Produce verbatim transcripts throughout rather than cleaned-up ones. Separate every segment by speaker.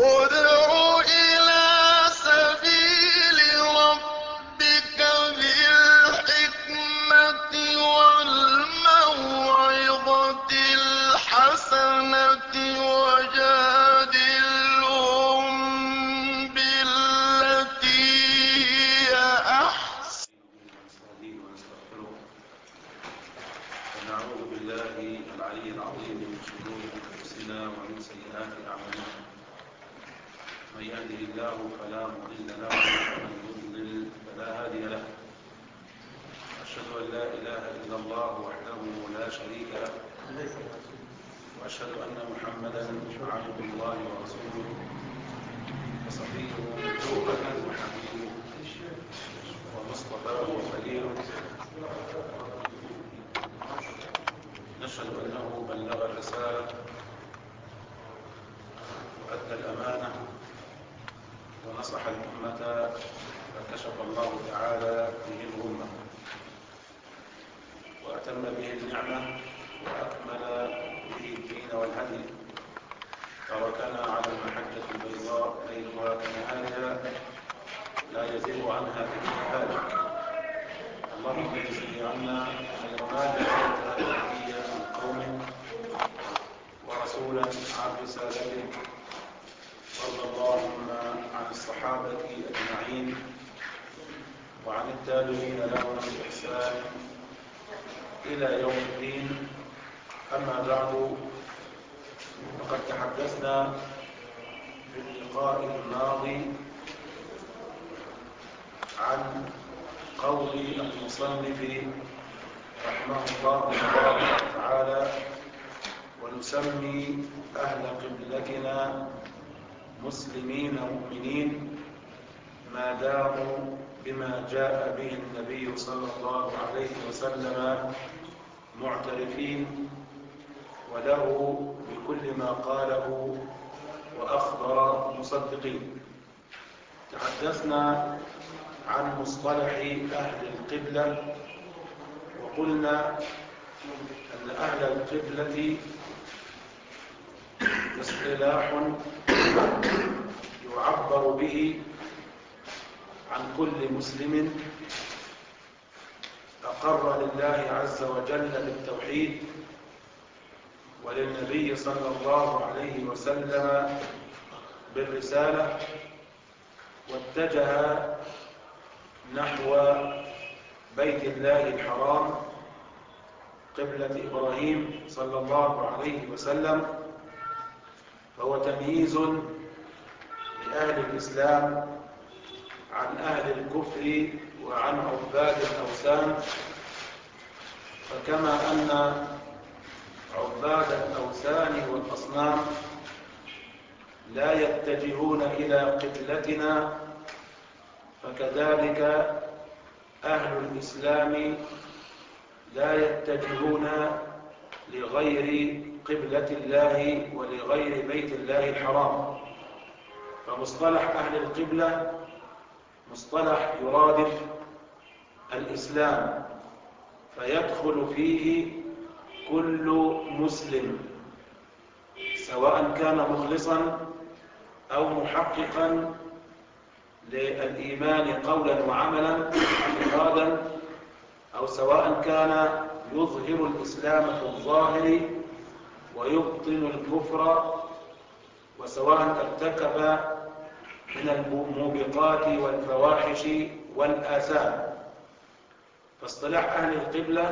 Speaker 1: ادْعُ إِلَىٰ سَبِيلِ رَبِّكَ بِالْحِكْمَةِ وَالْمَوْعِظَةِ الْحَسَنَةِ وَجَادِلْهُم بِالَّتِي هِيَ أَحْسَنُ
Speaker 2: ونعوذ بالله العلي العظيم من شرور أنفسنا ومن سيئات أعمالنا. من يهده الله فلا مضل له ومن يضلل فلا هادي له. أشهد أن لا إله إلا الله وحده لا شريك له، وأشهد أن محمدا عبد الله ورسوله وصفيه وحبيبه ومصطفاه وخليله. نشهد أنه بلغ الرسالة وأدى الأمانة ونصح الأمة فكشف الله تعالى به الغمة وأتم به النعمة وأكمل به الدين والهدي. تركنا على المحجة البيضاء ليلها كنهارها لا يزيغ عنها إلا هالك. اللهم اجزه عنا خير ما جزيت نبيا من قومه ورسولا عن رسالته. وارض اللهم عن الصحابة أجمعين وعن التابعين لهم بإحسان إلى يوم الدين. أما بعد، فقد تحدثنا في اللقاء الماضي عن قول المصنف رحمه الله تبارك وتعالى: ونسمي أهل قبلتنا مسلمين مؤمنين ما داموا بما جاء به النبي صلى الله عليه وسلم معترفين وله بكل ما قاله وأخبر مصدقين. تحدثنا عن مصطلح أهل القبلة، وقلنا أن أهل القبلة اصطلاح يعبر به عن كل مسلم أقر لله عز وجل بالتوحيد وللنبي صلى الله عليه وسلم بالرسالة، واتجه نحو بيت الله الحرام قبلة إبراهيم صلى الله عليه وسلم. فهو تمييز لأهل الإسلام عن أهل الكفر وعن عباد الأوثان. فكما أن عباد الأوثان والأصنام لا يتجهون إلى قبلتنا، فكذلك أهل الإسلام لا يتجهون لغير قبلة الله ولغير بيت الله الحرام. فمصطلح أهل القبلة مصطلح يرادف الإسلام، فيدخل فيه كل مسلم سواء كان مخلصا أو محققا للإيمان قولا وعملا اعتقادا، أو سواء كان يظهر الإسلام في الظاهر ويبطن الكفر، وسواء ارتكب من الموبقات والفواحش والآثام. فاصطلاح أهل القبلة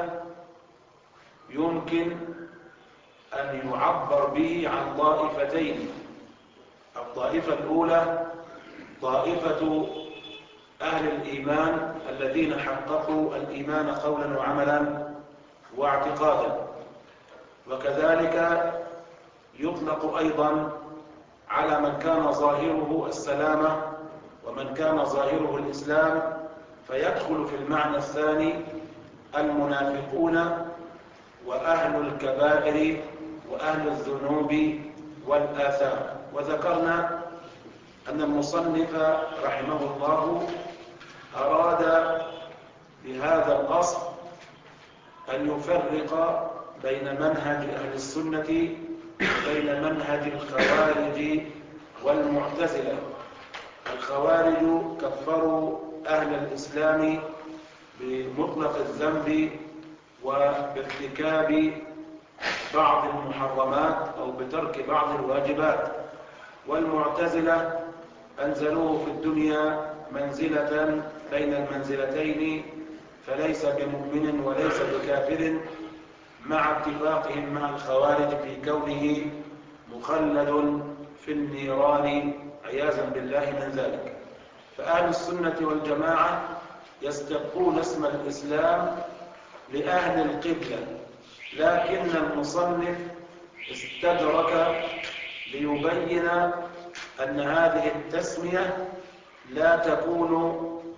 Speaker 2: يمكن أن يعبر به عن طائفتين. الطائفة الأولى طائفة أهل الإيمان الذين حققوا الإيمان قولا وعملا واعتقادا، وكذلك يطلق أيضا على من كان ظاهره السلامة ومن كان ظاهره الإسلام، فيدخل في المعنى الثاني المنافقون وأهل الكبائر وأهل الذنوب والآثام. وذكرنا أن المصنف رحمه الله أراد بهذا الأصل أن يفرق بين منهج أهل السنة وبين منهج الخوارج والمعتزلة. الخوارج كفروا أهل الإسلام بمطلق الذنب وبارتكاب بعض المحرمات أو بترك بعض الواجبات، والمعتزلة أنزلوه في الدنيا منزلة بين المنزلتين، فليس بمؤمن وليس بكافر، مع اتفاقهم مع الخوارج في كونه مخلد في النيران عياذا بالله من ذلك. فأهل السنة والجماعة يستبقون اسم الإسلام لأهل القبلة، لكن المصنف استدرك ليبين أن هذه التسمية لا تكون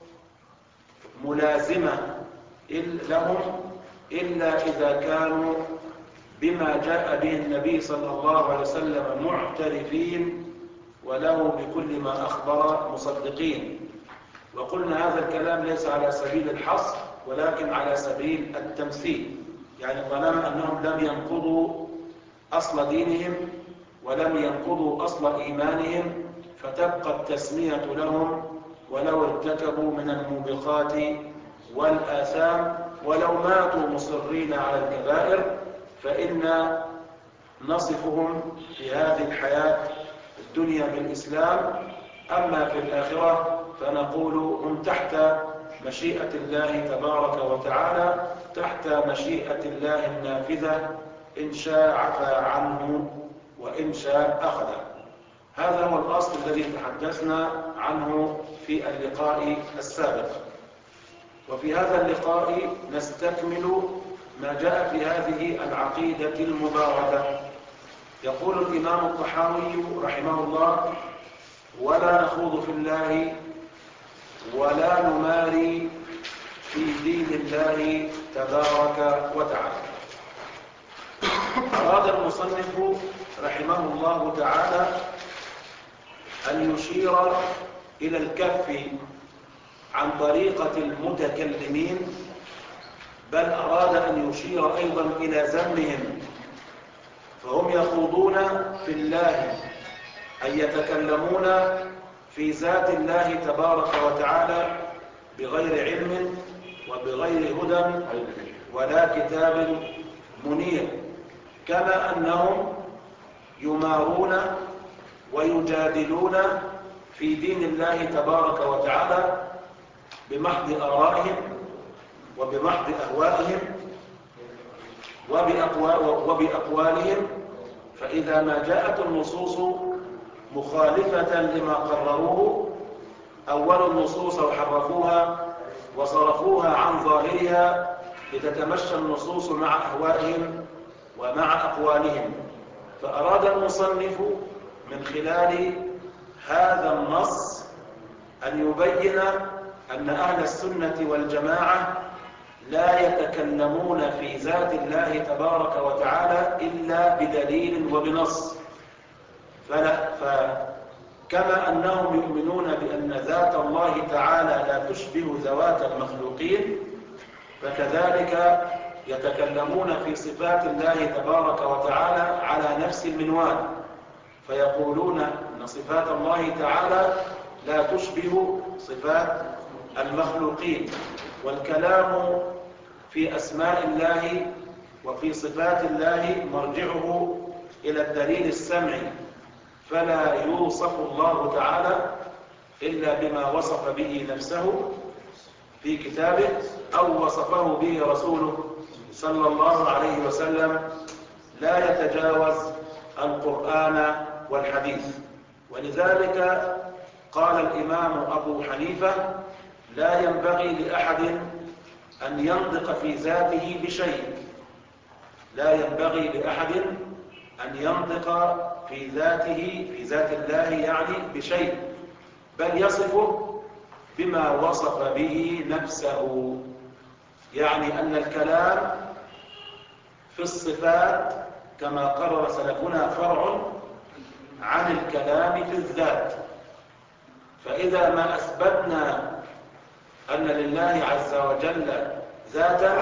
Speaker 2: ملازمة لهم إلا إذا كانوا بما جاء به النبي صلى الله عليه وسلم معترفين وله بكل ما أخبر مصدقين. وقلنا هذا الكلام ليس على سبيل الحصر ولكن على سبيل التمثيل، يعني طالما أنهم لم ينقضوا أصل دينهم ولم ينقضوا أصل إيمانهم فتبقى التسمية لهم ولو ارتكبوا من الموبقات والآثام، ولو ماتوا مصرين على الكبائر فإن نصفهم في هذه الحياة الدنيا بالإسلام، أما في الآخرة فنقول هم تحت مشيئة الله تبارك وتعالى، تحت مشيئة الله النافذة، إن شاء عفى عنه وإن شاء أخذ. هذا هو الأصل الذي تحدثنا عنه في اللقاء السابق. وفي هذا اللقاء نستكمل ما جاء في هذه العقيدة المباركة. يقول الإمام الطحاوي رحمه الله: ولا نخوض في الله ولا نماري في دين الله تبارك وتعالى. أراد المصنف رحمه الله تعالى أن يشير إلى الكف عن طريقة المتكلمين، بل أراد أن يشير أيضا إلى ذمهم، فهم يخوضون في الله أن يتكلمون في ذات الله تبارك وتعالى بغير علم وبغير هدى ولا كتاب منير، كما أنهم يمارون ويجادلون في دين الله تبارك وتعالى بمحض آرائهم وبمحض أهوائهم وبأقوالهم. فإذا ما جاءت النصوص مخالفة لما قرروه أولوا النصوص وحرفوها وصرفوها عن ظاهرها لتتمشى النصوص مع أهوائهم ومع أقوالهم. فأراد المصنف من خلال هذا النص أن يبين أن أهل السنة والجماعة لا يتكلمون في ذات الله تبارك وتعالى إلا بدليل وبنص. فلا فكما أنهم يؤمنون بأن ذات الله تعالى لا تشبه ذوات المخلوقين، فكذلك يتكلمون في صفات الله تبارك وتعالى على نفس المنوال، فيقولون أن صفات الله تعالى لا تشبه صفات المخلوقين. والكلام في أسماء الله وفي صفات الله مرجعه إلى الدليل السمعي، فلا يوصف الله تعالى إلا بما وصف به نفسه في كتابه أو وصفه به رسوله صلى الله عليه وسلم، لا يتجاوز القرآن والحديث. ولذلك قال الإمام أبو حنيفة: لا ينبغي لأحد أن ينطق في ذاته بشيء، لا ينبغي لأحد أن ينطق في ذاته في ذات الله يعني بشيء، بل يصفه بما وصف به نفسه. يعني أن الكلام في الصفات كما قرر سلفنا فرع عن الكلام في الذات. فإذا ما أثبتنا أن لله عز وجل ذاتا،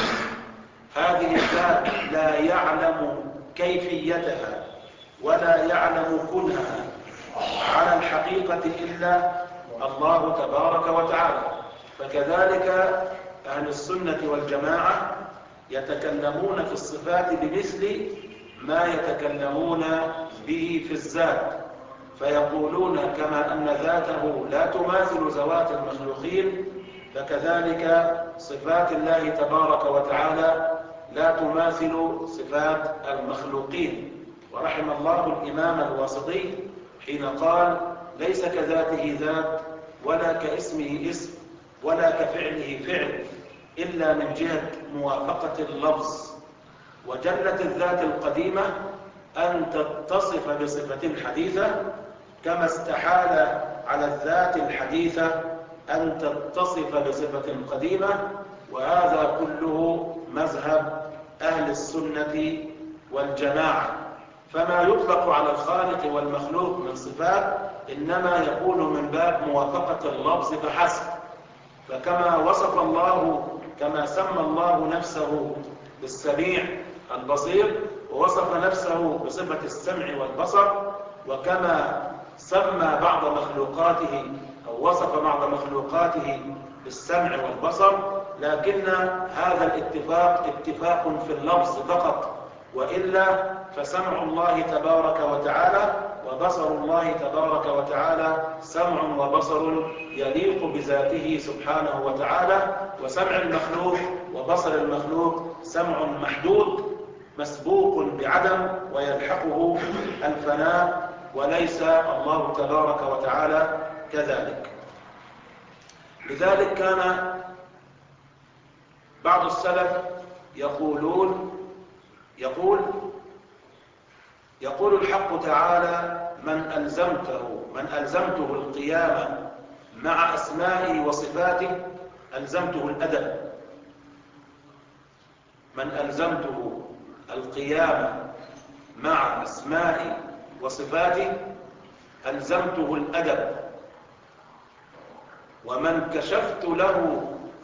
Speaker 2: هذه الذات لا يعلم كيفيتها ولا يعلم كنها الحقيقة إلا الله تبارك وتعالى. فكذلك أهل السنة والجماعة يتكلمون في الصفات بمثل ما يتكلمون به في الذات، فيقولون كما أن ذاته لا تماثل ذوات المخلوقين، فكذلك صفات الله تبارك وتعالى لا تماثل صفات المخلوقين. ورحم الله الإمام الواسطي حين قال: ليس كذاته ذات ولا كاسمه اسم ولا كفعله فعل إلا من جهة موافقة اللفظ. وجلت الذات القديمة أن تتصف بصفة حديثة، كما استحال على الذات الحديثة أن تتصف بصفة قديمة. وهذا كله مذهب أهل السنة والجماعة. فما يطلق على الخالق والمخلوق من صفات إنما يكون من باب موافقة اللفظ فحسب. فكما وصف الله، كما سمى الله نفسه بالسميع البصير ووصف نفسه بصفة السمع والبصر، وكما سمى بعض مخلوقاته أو وصف بعض مخلوقاته بالسمع والبصر، لكن هذا الاتفاق اتفاق في اللفظ فقط، وإلا فسمع الله تبارك وتعالى وبصر الله تبارك وتعالى سمع وبصر يليق بذاته سبحانه وتعالى، وسمع المخلوق وبصر المخلوق سمع محدود مسبوق بعدم ويلحقه الفناء، وليس الله تبارك وتعالى كذلك. لذلك كان بعض السلف يقولون يقول يقول الحق تعالى: من ألزمته من ألزمته القيامة مع أسمائه وصفاته ألزمته الأدب. من ألزمته القيامة مع أسمائي وصفاته ألزمته الأدب، ومن كشفت له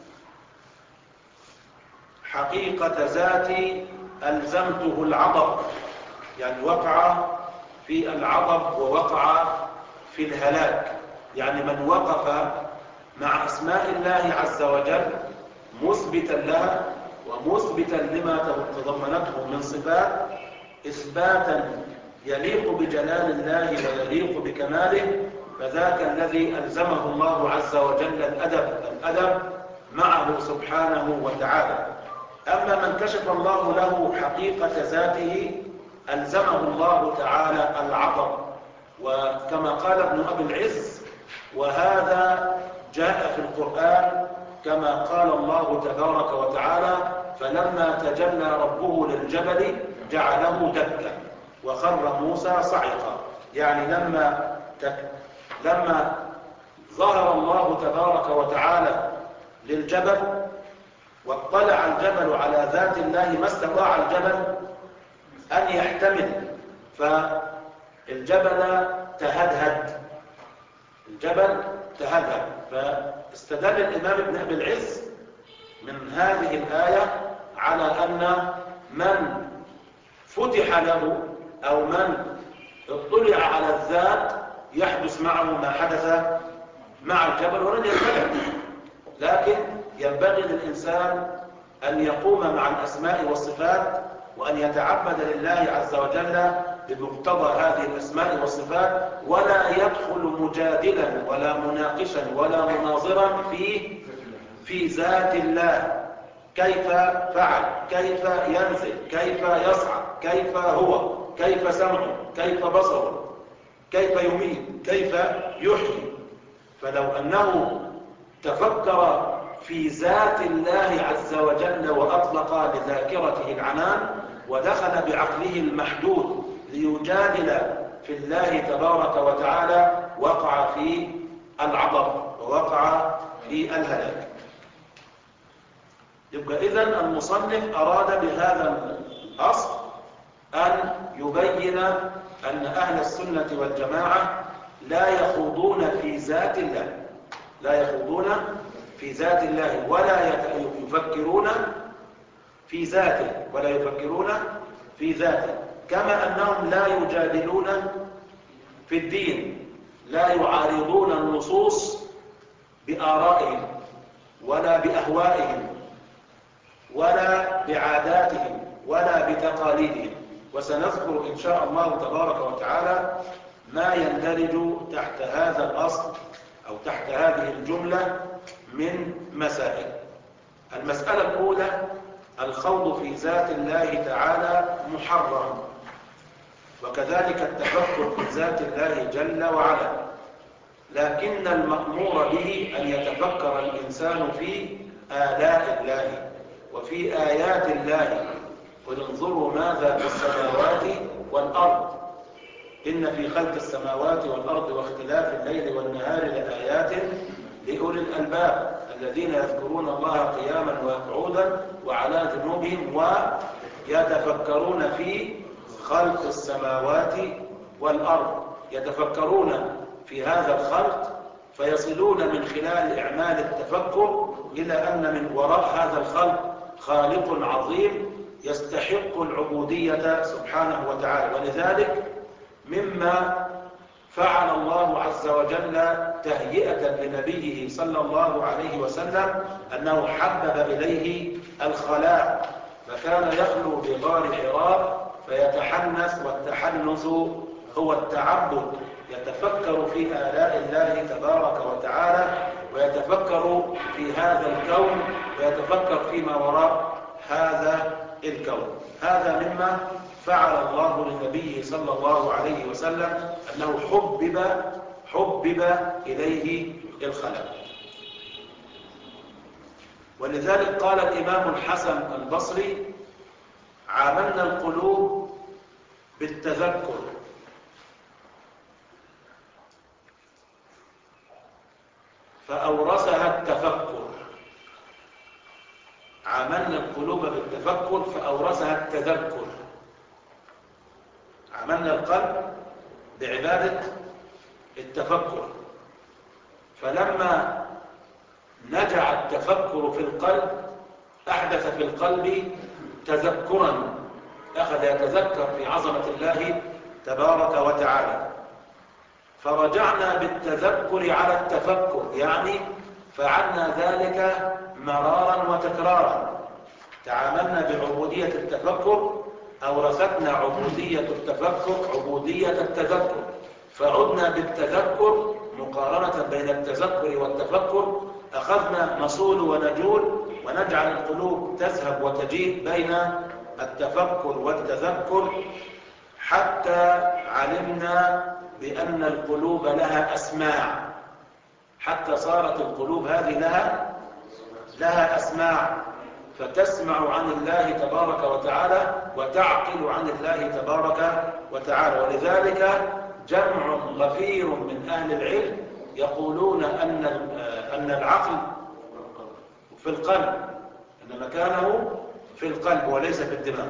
Speaker 2: حقيقة ذاتي ألزمته العطب. يعني وقع في العطب ووقع في الهلاك. يعني من وقف مع أسماء الله عز وجل مثبتا لها ومثبتا لما تضمنته من صفات إثباتا يليق بجلال الله ويليق بكماله، فذاك الذي ألزمه الله عز وجل الأدب الأدب معه سبحانه وتعالى. أما من كشف الله له حقيقة ذاته ألزمه الله تعالى العطب. وكما قال ابن أبي العز: وهذا جاء في القرآن كما قال الله تبارك وتعالى: فلما تجلى ربه للجبل جعله دكا وخر موسى صعقا. يعني لما تك... لما ظهر الله تبارك وتعالى للجبل واطلع الجبل على ذات الله، ما استطاع الجبل أن يحتمل، فالجبل تهدهد الجبل تهدهد فاستدل الإمام ابن أبي العز من هذه الآية على أن من فتح له أو من اطلع على الذات يحدث معه ما حدث مع الجبل ولن يختلف. لكن ينبغي للإنسان أن يقوم مع الأسماء والصفات وأن يتعبد لله عز وجل بمقتضى هذه الأسماء والصفات، ولا يدخل مجادلا ولا مناقشا ولا مناظرا في في ذات الله. كيف فعل، كيف ينزل، كيف يصعد، كيف هو، كيف سمعه، كيف بصره، كيف يميت، كيف يحيي. فلو أنه تفكر في ذات الله عز وجل وأطلق لذاكرته العنان ودخل بعقله المحدود ليجادل في الله تبارك وتعالى وقع في العطب ووقع في الهلاك. يبقى إذن المصنف أراد بهذا الأصل أن يبين أن أهل السنة والجماعة لا يخوضون في ذات الله لا يخوضون في ذات الله ولا يفكرون في ذاته ولا يفكرون في ذاته، كما أنهم لا يجادلون في الدين، لا يعارضون النصوص بآرائهم ولا بأهوائهم ولا بعاداتهم ولا بتقاليدهم. وسنذكر إن شاء الله تبارك وتعالى ما يندرج تحت هذا الأصل أو تحت هذه الجملة من مسائل. المسألة الأولى: الخوض في ذات الله تعالى محرم، وكذلك التفكر في ذات الله جل وعلا، لكن المأمور به أن يتفكر الإنسان في آلاء الله وفي آيات الله. قل انظروا ماذا في السماوات والأرض إن في خلق السماوات والأرض واختلاف الليل والنهار لآيات لأولي الألباب الذين يذكرون الله قياما وقعودا وعلى جنوبهم ويتفكرون في خلق السماوات والأرض. يتفكرون في هذا الخلق فيصلون من خلال إعمال التفكر إلى أن من وراء هذا الخلق خالق عظيم يستحق العبودية سبحانه وتعالى. ولذلك مما فعل الله عز وجل تهيئة لنبيه صلى الله عليه وسلم أنه حبب إليه الخلاء، فكان يخلو بغار حراء فيتحنث، والتحنث هو التعبد. يتفكر في آلاء الله تبارك وتعالى ويتفكر في هذا الكون ويتفكر فيما وراء هذا الكون. هذا مما فعل الله للنبي صلى الله عليه وسلم أنه حبب حبب إليه الخلاء. ولذلك قال الإمام الحسن البصري: عاملنا القلوب بالتذكر فأورثها التفكر. عاملنا القلوب بالتفكر فأورثها التذكر. عملنا القلب بعبادة التفكر، فلما نجع التفكر في القلب أحدث في القلب تذكرا، أخذ يتذكر في عظمة الله تبارك وتعالى. فرجعنا بالتذكر على التفكر، يعني فعلنا ذلك مرارا وتكرارا. تعاملنا بعبودية التفكر، أورثتنا عبودية التفكر عبودية التذكر، فعدنا بالتذكر مقارنة بين التذكر والتفكر. أخذنا نصول ونجول ونجعل القلوب تذهب وتجيء بين التفكر والتذكر، حتى علمنا بأن القلوب لها أسماع، حتى صارت القلوب هذه لها لها أسماع، فتسمع عن الله تبارك وتعالى وتعقل عن الله تبارك وتعالى. ولذلك جمع غفير من أهل العلم يقولون أن أن العقل في القلب، أن مكانه في القلب وليس في الدماغ.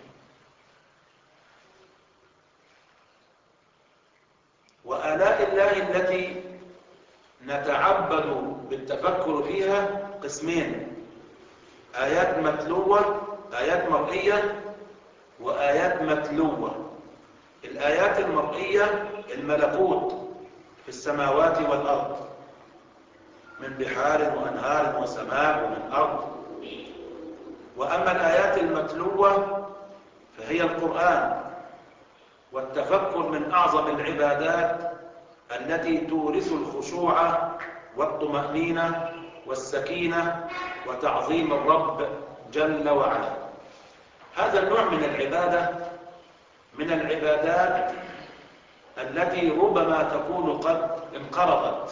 Speaker 2: وآلاء الله التي نتعبد بالتفكر فيها قسمين: آيات متلوة، آيات مرئية، وآيات متلوة. الآيات المرئية الملكوت في السماوات والأرض من بحار وأنهار وسماء ومن أرض. وأما الآيات المتلوة فهي القرآن، والتفكر من أعظم العبادات التي تورث الخشوع والطمأنينة والسكينة وتعظيم الرب جل وعلا. هذا النوع من العبادة من العبادات التي ربما تكون قد انقرضت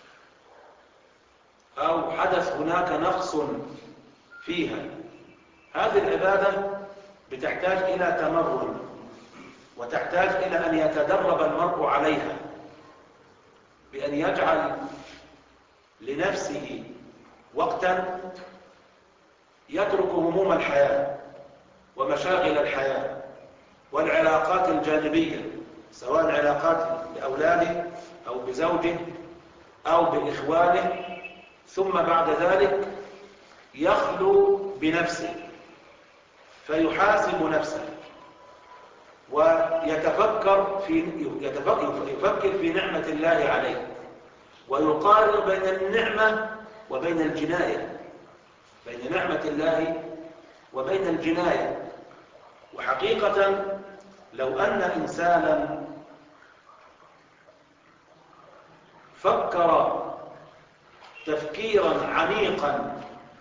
Speaker 2: أو حدث هناك نقص فيها. هذه العبادة بتحتاج إلى تمرن، وتحتاج إلى أن يتدرب المرء عليها بأن يجعل لنفسه وقتا يترك هموم الحياة ومشاغل الحياة والعلاقات الجانبية، سواء العلاقات بأولاده أو بزوجه أو بإخوانه، ثم بعد ذلك يخلو بنفسه فيحاسب نفسه
Speaker 3: ويتفكر في يفكر في نعمة الله عليه، ويقارن بين النعمة وبين الجناية، بين نعمة الله وبين الجناية. وحقيقة لو أن إنسانا فكر تفكيرا عميقا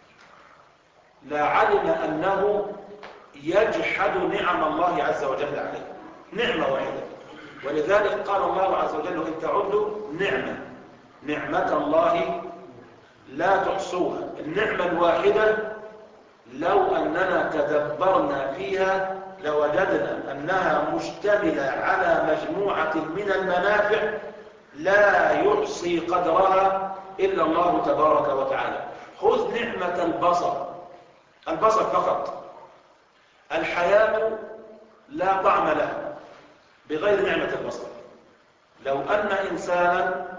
Speaker 3: لعلم أنه يجحد نعم الله عز وجل عليه، نعمة واحدة. ولذلك قال الله عز وجل: إن تعدوا نعمة نعمة الله لا تحصوها. النعمة الواحدة لو أننا تدبرنا فيها لوجدنا أنها مشتملة على مجموعة من المنافع لا يحصي قدرها إلا الله تبارك وتعالى. خذ نعمة البصر، البصر فقط. الحياة لا طعم لها بغير نعمة البصر. لو أن إنسانا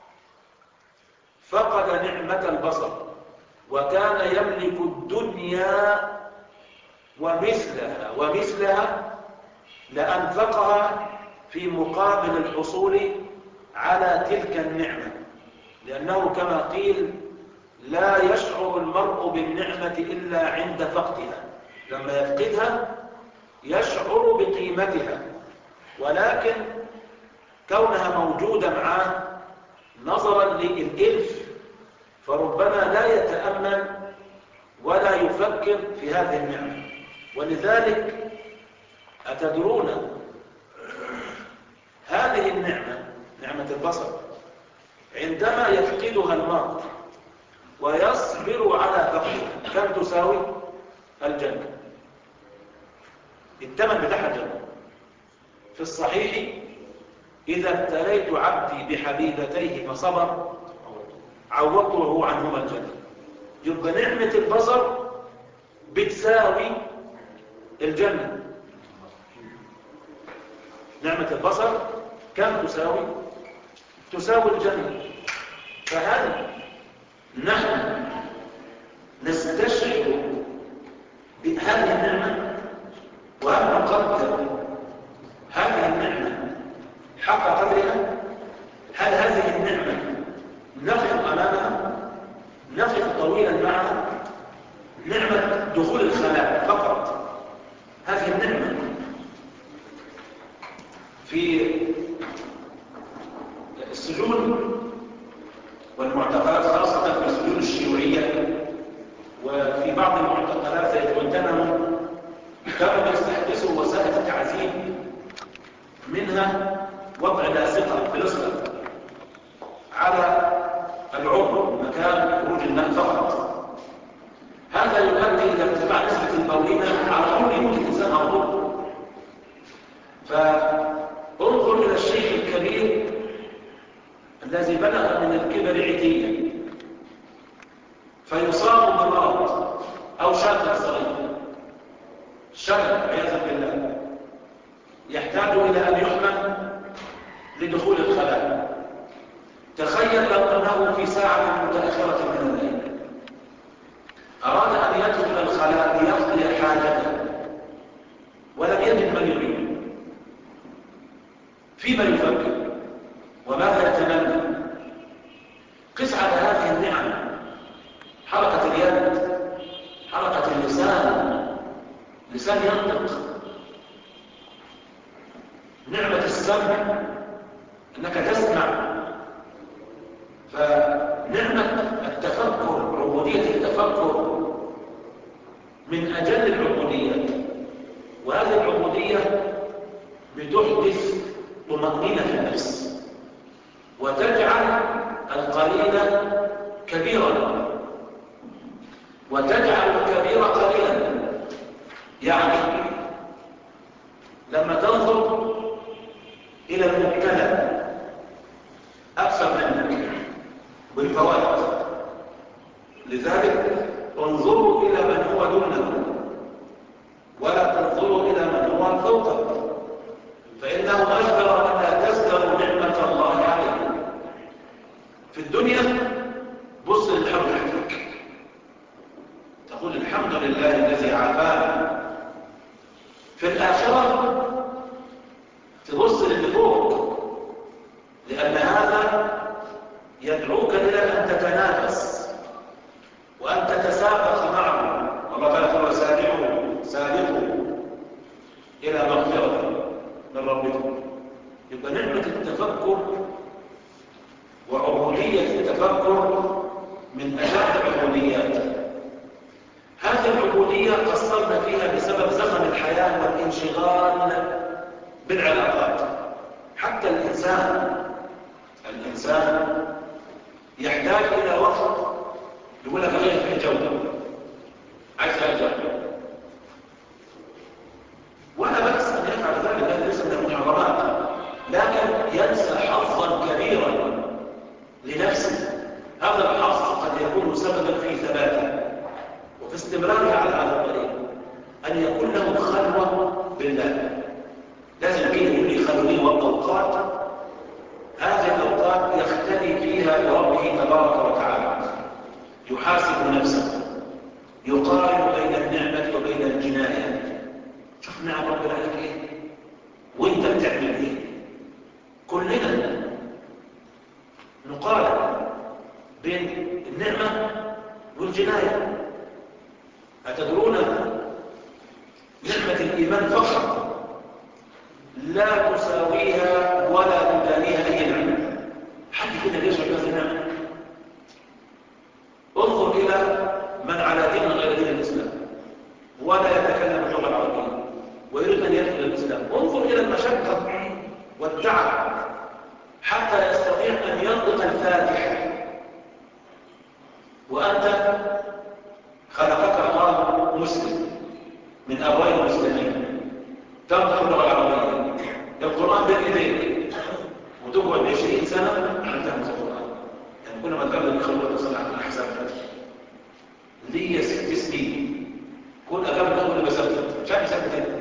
Speaker 3: فقد نعمة البصر وكان يملك الدنيا ومثلها ومثلها لأنفقها في مقابل الحصول على تلك النعمة، لأنه كما قيل: لا يشعر المرء بالنعمة إلا عند فقدها. لما يفقدها يشعر بقيمتها، ولكن كونها موجودة معه نظرا للإلف فربما لا يتأمل ولا يفكر في هذه النعمة. ولذلك أتدرون هذه النعمة، نعمة البصر، عندما يفقدها المرء ويصبر على فقدها كم تساوي؟ الجنة. الثمن بتاعها الجنة. في الصحيح: إذا ابتليت عبدي بحبيبتيه فصبر عوضته عنهما الجنة. يبقى نعمة البصر بتساوي الجنة. نعمة البصر كم تساوي؟ تساوي الجنة. فهل نحن نستشعر بهذه النعمة؟ وهل نقدر هذه النعمة حق قدرها؟ هل هذه النعمة نقف أمامها؟ نقف طويلا معها؟ نعمة دخول الخلاء فقط، هذه النعمة في السجون والمعتقلات، خاصة في السجون الشيوعية وفي بعض المعتقلات زي جوانتانامو، كانوا يستحدثوا وسائل التعذيب، منها وضع لاصقة فلسطة على العضو مكان خروج الماء فقط. هذا يؤدي إلى ارتفاع نسبة البولينة على طول يموت الإنسان على طول. فانظر إلى الشيخ الكبير الذي بلغ من الكبر عتيا فيصاب بمرض أو شاب صغير، شاب عياذا بالله، يحتاج إلى أن يحمل لدخول الخلاء. تخيل لو أنه في ساعة متأخرة من الليل أراد أن يدخل الخلاء ليقضي حاجته ولم يجد من يعين، فيما يفكر وماذا يتمنى؟ قس على هذه النعم: حركة اليد، حركة اللسان، لسان ينطق، نعمة السمع أنك تسمع. فنعمة التفكر، عبودية التفكر من أجل العبوديات، وهذه العبودية بتحدث طمأنينة في النفس وتجعل القليل كبيرا وتجعل الكبير قليلا. يعني لما تنظر إلى المبتلى أكثر منك بالفوائد، لذلك انظروا إلى من هو دونه ولا تنظروا إلى من هو فوقك، فإنه أجدر أن لا تزدروا نعمة الله عليكم. في الدنيا بص للحمد لله، تقول الحمد لله الذي عافانا. في الآخرة يدعوك إلى أن تتنافس وأن تتسابق معه. الله تعالى يقول سابقوا سابقوا إلى مغفرة من ربكم. يبقى نعمة التفكر وعبودية التفكر من أجل العبوديات. هذه العبودية قصرنا فيها بسبب زخم الحياة والانشغال بالعلاقات. حتى الإنسان الإنسان يحتاج إلى وقت يقول لك غير في الجو، عايز أرجع، ولا بأس أن يفعل ذلك، هذا ليس من المحرمات، لكن ينسى حظا كبيرا لنفسه. هذا الحظ قد يكون سببا في ثباته وفي استمراره على هذا الطريق، أن يكون له خلوة بالله. لازم كده يقول لي خلوني وأوقات، هذه الأوقات يختلي فيها بربه تبارك وتعالى، يحاسب نفسه، يقارن بين النعمة وبين الجناية. شوف نعم ربنا عليك ايه وانت بتعمل ايه. كلنا نقارن بين النعمة والجناية. أتدرون نعمة الإيمان فقط لا تساويها ولا تدانيها أي نعمة. حد كده يشعر بهذه النعمة؟ انظر إلى من على دين غير دين الإسلام ولا يتكلم اللغة العربية ويريد أن يدخل الإسلام. انظر إلى المشقة والتعب حتى يستطيع أن ينطق الفاتحة، وأنت خلقك الله مسلم من أبوين المسلمين، تنطق اللغة العربية، القرآن بين إيديك، وتقعد عشرين سنة عن تهمس القرآن. يعني كل ما تقابل الخلوة تصل عن الأحزاب لي ست سنين كل أقابل أول بسبت مش عارف يسبت إيه،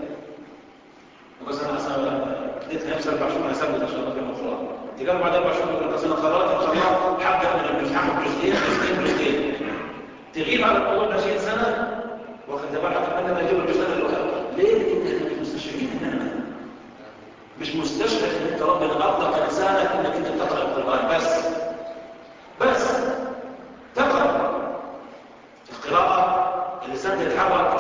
Speaker 3: وبس أنا أصلا اديت نفسي أربع شهور هسبت إن شاء الله في القرآن. تقابل بعد أربع شهور يقول لك أنا قررت إن شاء الله حبدأ من الامتحان جزئين جزئين جزئين. تغيب على الموضوع عشرين سنة وقد بالك أن ما يجيب الجزء الأول. ليه؟ لأنك مش مستشعرين النعمة، مش مستشعر ان انت ربنا اطلق لسانك انك انت تقرا القران بس بس تقرا. القراءه اللسان يتحرك،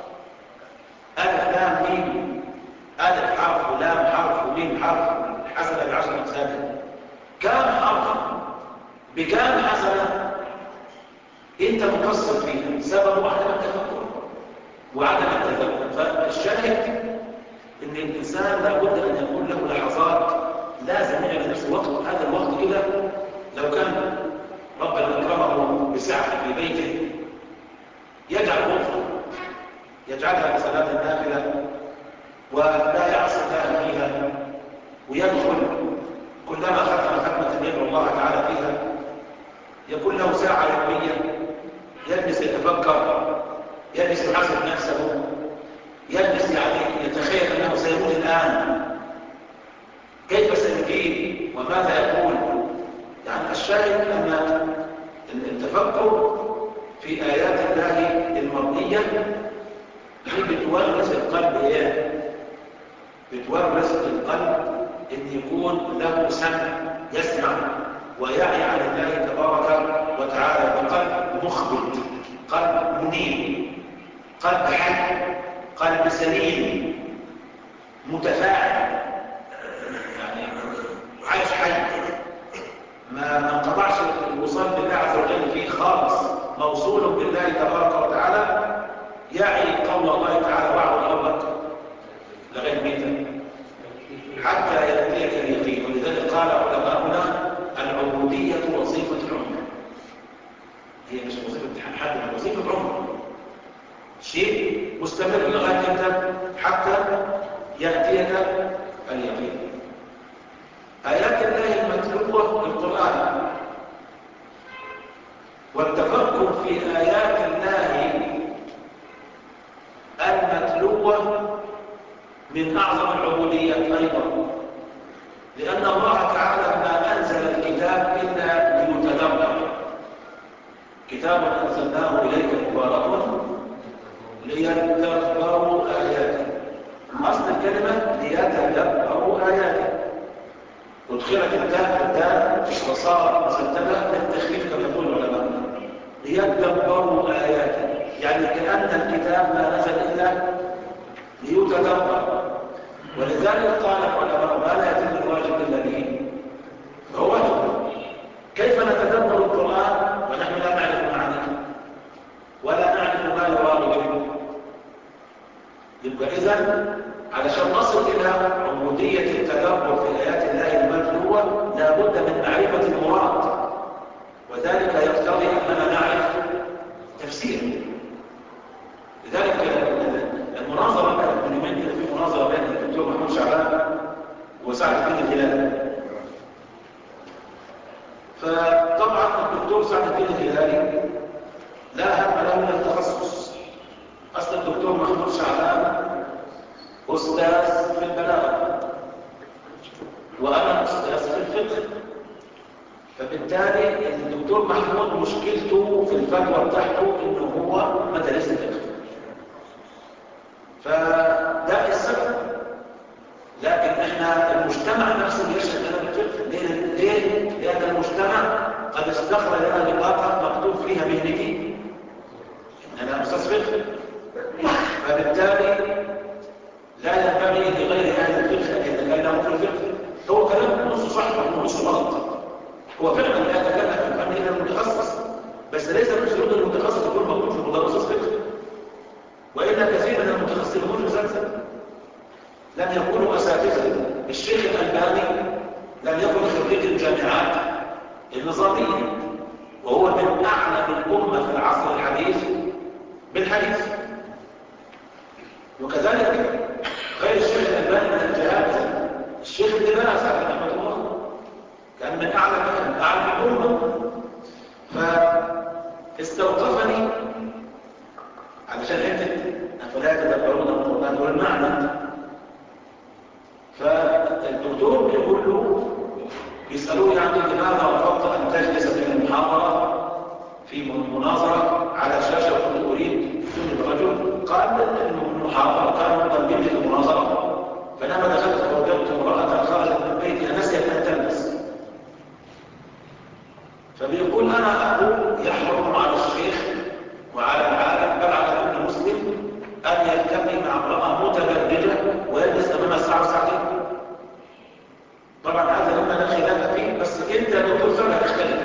Speaker 3: الف لام ميم، الف حرف ولام حرف وميم حرف، حسنه بعشر امثالها. كم حرف بكام حسنه انت مقصر فيها سبب عدم التفكر وعدم التذكر. فالشاهد ان الانسان لابد ان يكون له لحظات لازم يعمل نفسه وقت. هذا الوقت كده لو كان ربنا اكرمه بسعه في بيته يجعل غرفه يجعلها لصلاه النافله ولا يعصي الله فيها، ويدخل كلما ختم ختمه يدعو الله تعالى فيها، يكون له ساعه يوميه يجلس يتفكر، يجلس يحاسب نفسه، يجلس يعني يتخيل أنه سيموت الآن، كيف سيجيب وماذا يقول. يعني الشاهد أن التفكر في آيات الله المرضية هي بتورث القلب إيه؟ بتورث القلب أن يكون له سمع يسمع ويعي عن الله تبارك وتعالى بقلب مخبت، قلب منيب، قلب حي، قلب سليم متفاعل، يعني عايش حي، ما انقطعش الوصال بالله عز وجل فيه خالص، موصول بالله تبارك وتعالى، يعي قول الله تعالى واعبد ربك لغير ميتا حتى يأتيك اليقين. ولذلك قال علماؤنا العبودية وظيفة العمر، هي مش وظيفة حد، وظيفة عمر، شيء مستمر لغاية انت حتى يأتيك اليقين. آيات الله المتلوة القرآن والتفكر في آيات الله المتلوة من أعظم العبوديات أيضا، لأن الله تعالى ما أنزل الكتاب إلا ليتدبر. كتاب أنزلناه إليك مبارك ليتدبروا آياته. أصل الكلمة ليتدبروا آياته، ادخلت التاء التاء وصار مسددة ليدبروا آياته، يعني كأن الكتاب ما نزل إلا ليتدبر. ولذلك قال العلماء ما لا يتم الواجب إلا به فهو واجب. كيف نتدبر القرآن ونحن لا نعرف معناه ولا نعرف ما يراد به؟ يبقى إذن علشان نصل إلى عبودية التدبر في آيات الله المتلوة لا بد من معرفة المراد، وذلك يقتضي أننا نعرف تفسير. لذلك المناظرة كانت من يومين كده في مناظرة بين الدكتور محمود شعبان وسعد الدين الهلالي. فطبعا الدكتور سعد الدين الهلالي لا هم له من التخصص. أصل الدكتور محمود شعبان أستاذ في البلاغة وأنا أستاذ في الفقه، فبالتالي الدكتور محمود مشكلته في الفتوى بتاعته إنه هو مدرس الفقه، فده السبب. لكن احنا المجتمع نفسه يشهد لنا بالفقه. ليه؟ ليه؟ لأن المجتمع قد استخرج لنا بطاقة مكتوب فيها مهنتي إن أنا أستاذ فقه، فبالتالي لا ينبغي لغير أهل الفقه أن يتكلموا في الفقه. هو كلام نص صح ونص غلط. هو فعلا لا يتكلم في الفن إلا المتخصص، بس ليس من شروط المتخصص يكون موجود في مدرسة فقه، وإلا كثير من المتخصصين أساتذة لم يكونوا أساتذة. الشيخ الألباني لم يكن خريج الجامعات النظامية، وهو من أعلم الأمة في العصر الحديث بالحديث. وكذلك غير الشيخ الألباني من الجهات الشيخ ابن باز عليه رحمة الله كان من أعلم من أعلم الأمة. فاستوقفني علشان حتة أفلا يتدبرون القرآن والمعنى. فالدكتور بيقول له يسألوه يعني لماذا رفضت أن تجلس في المحاضرة في مناظرة على شاشة وكنت أريد سنة الرجل؟ قال إنه المحاضرة كانوا طالبين في المناظرة، فلما دخلت فوجدت امرأة خرجت من بيتها نسيت أن تلبس. فبيقول أنا أقول يحرم على الشيخ وعلى العالم بل على كل مسلم أن يلتقي مع امرأة متبرجة ويجلس أمامها ساعة وساعتين. طبعا هذا لما لا خلاف فيه، بس أنت دكتور سنة تختلف.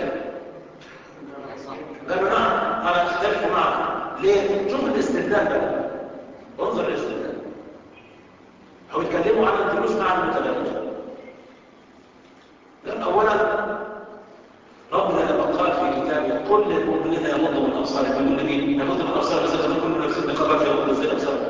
Speaker 3: لا نعم أنا أختلف معه. ليه؟ شوف الاستدلال بقى، انظر الاستدلال. أو يتكلموا عن الجلوس مع المتبرجة. لأن أولا ربنا لما قال في كتابه قل للمؤمنين يغضوا من أبصارهم، المؤمنين يغضوا من أبصارهم بس كل نفس بقرار يغضوا من أبصارهم.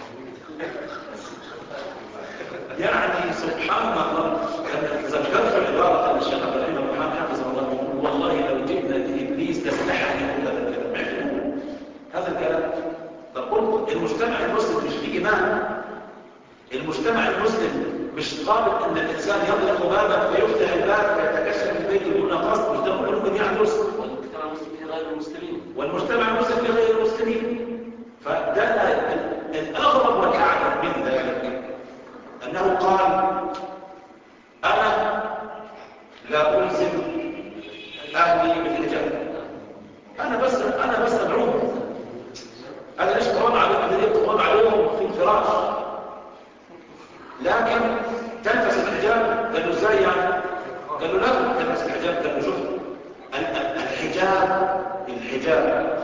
Speaker 3: يعني سبحان الله ذكرت في العبارة الشيخ عبد الرحيم الرحمن حفظه الله يقول والله لو جئنا لإبليس تستحى أن يقول هذا الكلام. هذا الكلام طب قلت المجتمع المسلم مش فيه إيمان. المجتمع المسلم مش قابل ان الانسان يغلق بابا فيفتح الباب فيتكشف البيت بدون قصد، مش ده ممكن يحدث. والمجتمع المسلم في غير المسلمين والمجتمع المسلم في غير المسلمين. فده الاغرب والاعجب من ذلك انه قال انا لا الزم اهلي بالحجاب، انا بس انا بس ادعوهم، انا ليش قوام عليهم قوام عليهم في الفراش، لكن تلبس الحجاب. قالوا ازاي يعني؟ قالوا لا تلبس الحجاب. قالوا شوف الحجاب الحجاب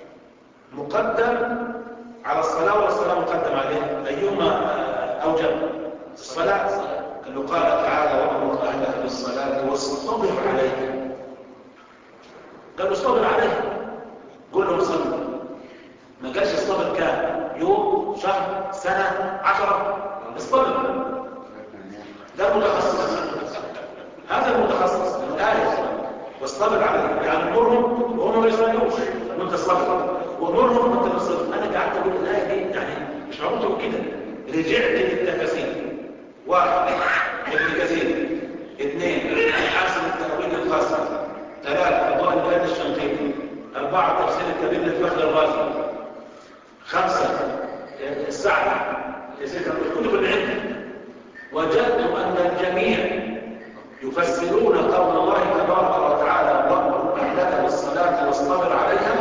Speaker 3: مقدم على الصلاة والصلاة مقدم عليه، أيهما أوجب؟ الصلاة. قالوا قال تعالى وأمر أهلك بالصلاة واصطبر عليها. قالوا اصطبر عليها، قول لهم صلوا. ما قالش اصطبر كام يوم شهر سنة عشرة، اصطبر. ده المتخصص، هذا المتخصص الآية واصطبر عليه، يعني امرهم وهم ما يصلوش وانت صبر، وامرهم وانت تصبر. انا قعدت اقول الايه دي يعني مش معقول تقول كده. رجعت للتفاسير، واحد ابن كثير، اثنين حاسب التأويل الخاص، ثلاثة فضاء البيان الشنقيطي، أربعة تفسير الكبير للفخر الرازي، خمسة السعدي الكتب العلم. وجدت أن الجميع يفسرون قول الله تبارك وتعالى وأمر أهلك بالصلاة واصطبر عليها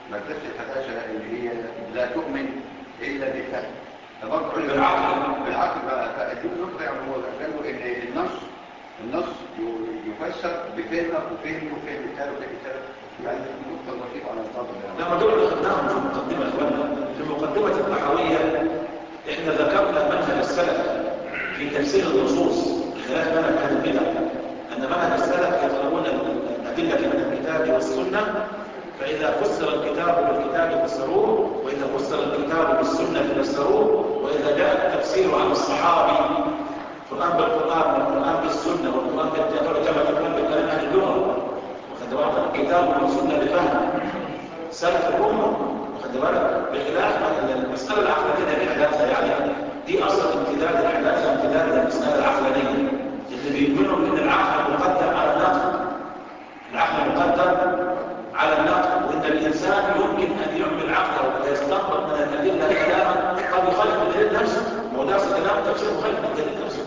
Speaker 4: مدرسة الحداثة اللي هي لا تؤمن إلا بالفهم. فبرضه
Speaker 3: بالعقل.
Speaker 4: بالعقل بقى اليوم نقطة يعني هو قالوا إن النص النص يفسر بفهمه وفهم وفهم الثالث وفهم الثالث. يعني نقطة لطيفة على الطابع.
Speaker 3: لما دول خدناهم في المقدمة إخواننا في المقدمة الطحاوية إحنا ذكرنا منهج السلف في تفسير النصوص خلاف منهج أهل البدع أن منهج السلف يقرؤون الأدلة من الكتاب والسنة، فإذا فسر الكتاب بالكتاب فسروه، وإذا فسر الكتاب بالسنة فسروه، وإذا جاء التفسير عن الصحابي القرآن بالقرآن والقرآن بالسنة والقرآن بالتفسير كما تقول بالكلام عن اللغة وخد بالك الكتاب والسنة بفهم سلف الأمة وخد بالك بخلاف المسألة العقلانية للحداثة يعني دي أصل امتداد الحداثة امتداد للمسألة العقلانية اللي بيؤمنوا إن العقل مقدم على النقل العقل مقدم على النقل وإن الإنسان يمكن أن يعمل عقله ويستنبط من الأدلة كلاما قد يخالف الدليل نفسه ودرس كلام تفسير مخالف الدليل نفسه.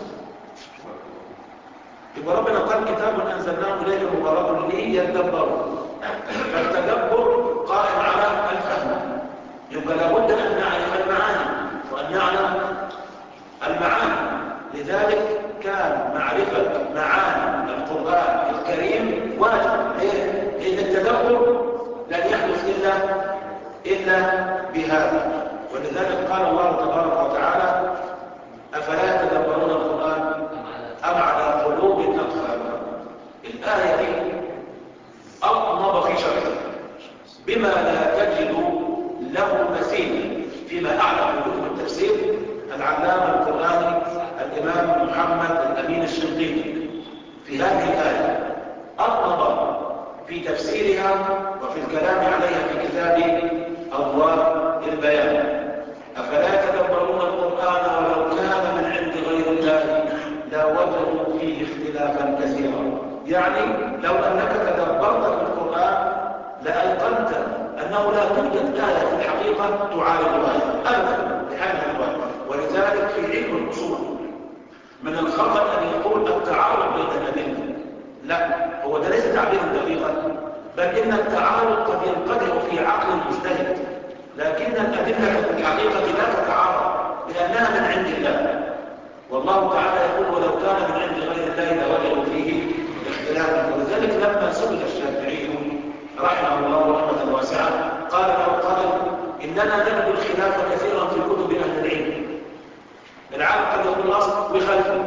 Speaker 3: يبقى ربنا قال كتاب أنزلناه إليك مبارك ليدبروا فالتدبر قائم على الفهم. يبقى لابد أن نعرف المعاني وأن نعلم المعاني. لذلك كان معرفة معاني القرآن الكريم واجب. ليه؟ لأن التدبر لن يحدث إلا إلا بهذا. ولذلك قال الله تبارك وتعالى أفلا يتدبرون القرآن أم على قلوب أقفالها. الآية دي أطنب في شرحها بما لا تجد له مثيل فيما أعلم من كتب التفسير العلامة القرآني الإمام محمد الأمين الشنقيطي في هذه الآية أطنب في تفسيرها وفي الكلام عليها في كتاب أضواء البيان. أفلا يتدبرون القرآن ولو كان من عند غير الله لوجدوا فيه اختلافا كثيرا. يعني لو أنك تدبرت في القرآن لأيقنت أنه لا توجد آية في الحقيقة تعارض آية أبدا بحال الأحوال. ولذلك في علم الأصول من الخطأ أن يقول التعارض بين الأدلة. لا، هو ده ليس تعبيرا دقيقا، بل إن التعارض قد ينقدح في عقل المجتهد، لكن الأدلة في الحقيقة لا تتعارض لأنها من عند الله. والله تعالى يقول ولو كان من عند غير الله لوجدوا فيه اختلافا. ولذلك لما سئل الشافعي رحمه الله رحمة واسعة قال له قال إننا نجد الخلاف كثيرا في كتب أهل العلم. العالم قد يقول الأصل ويخالفه.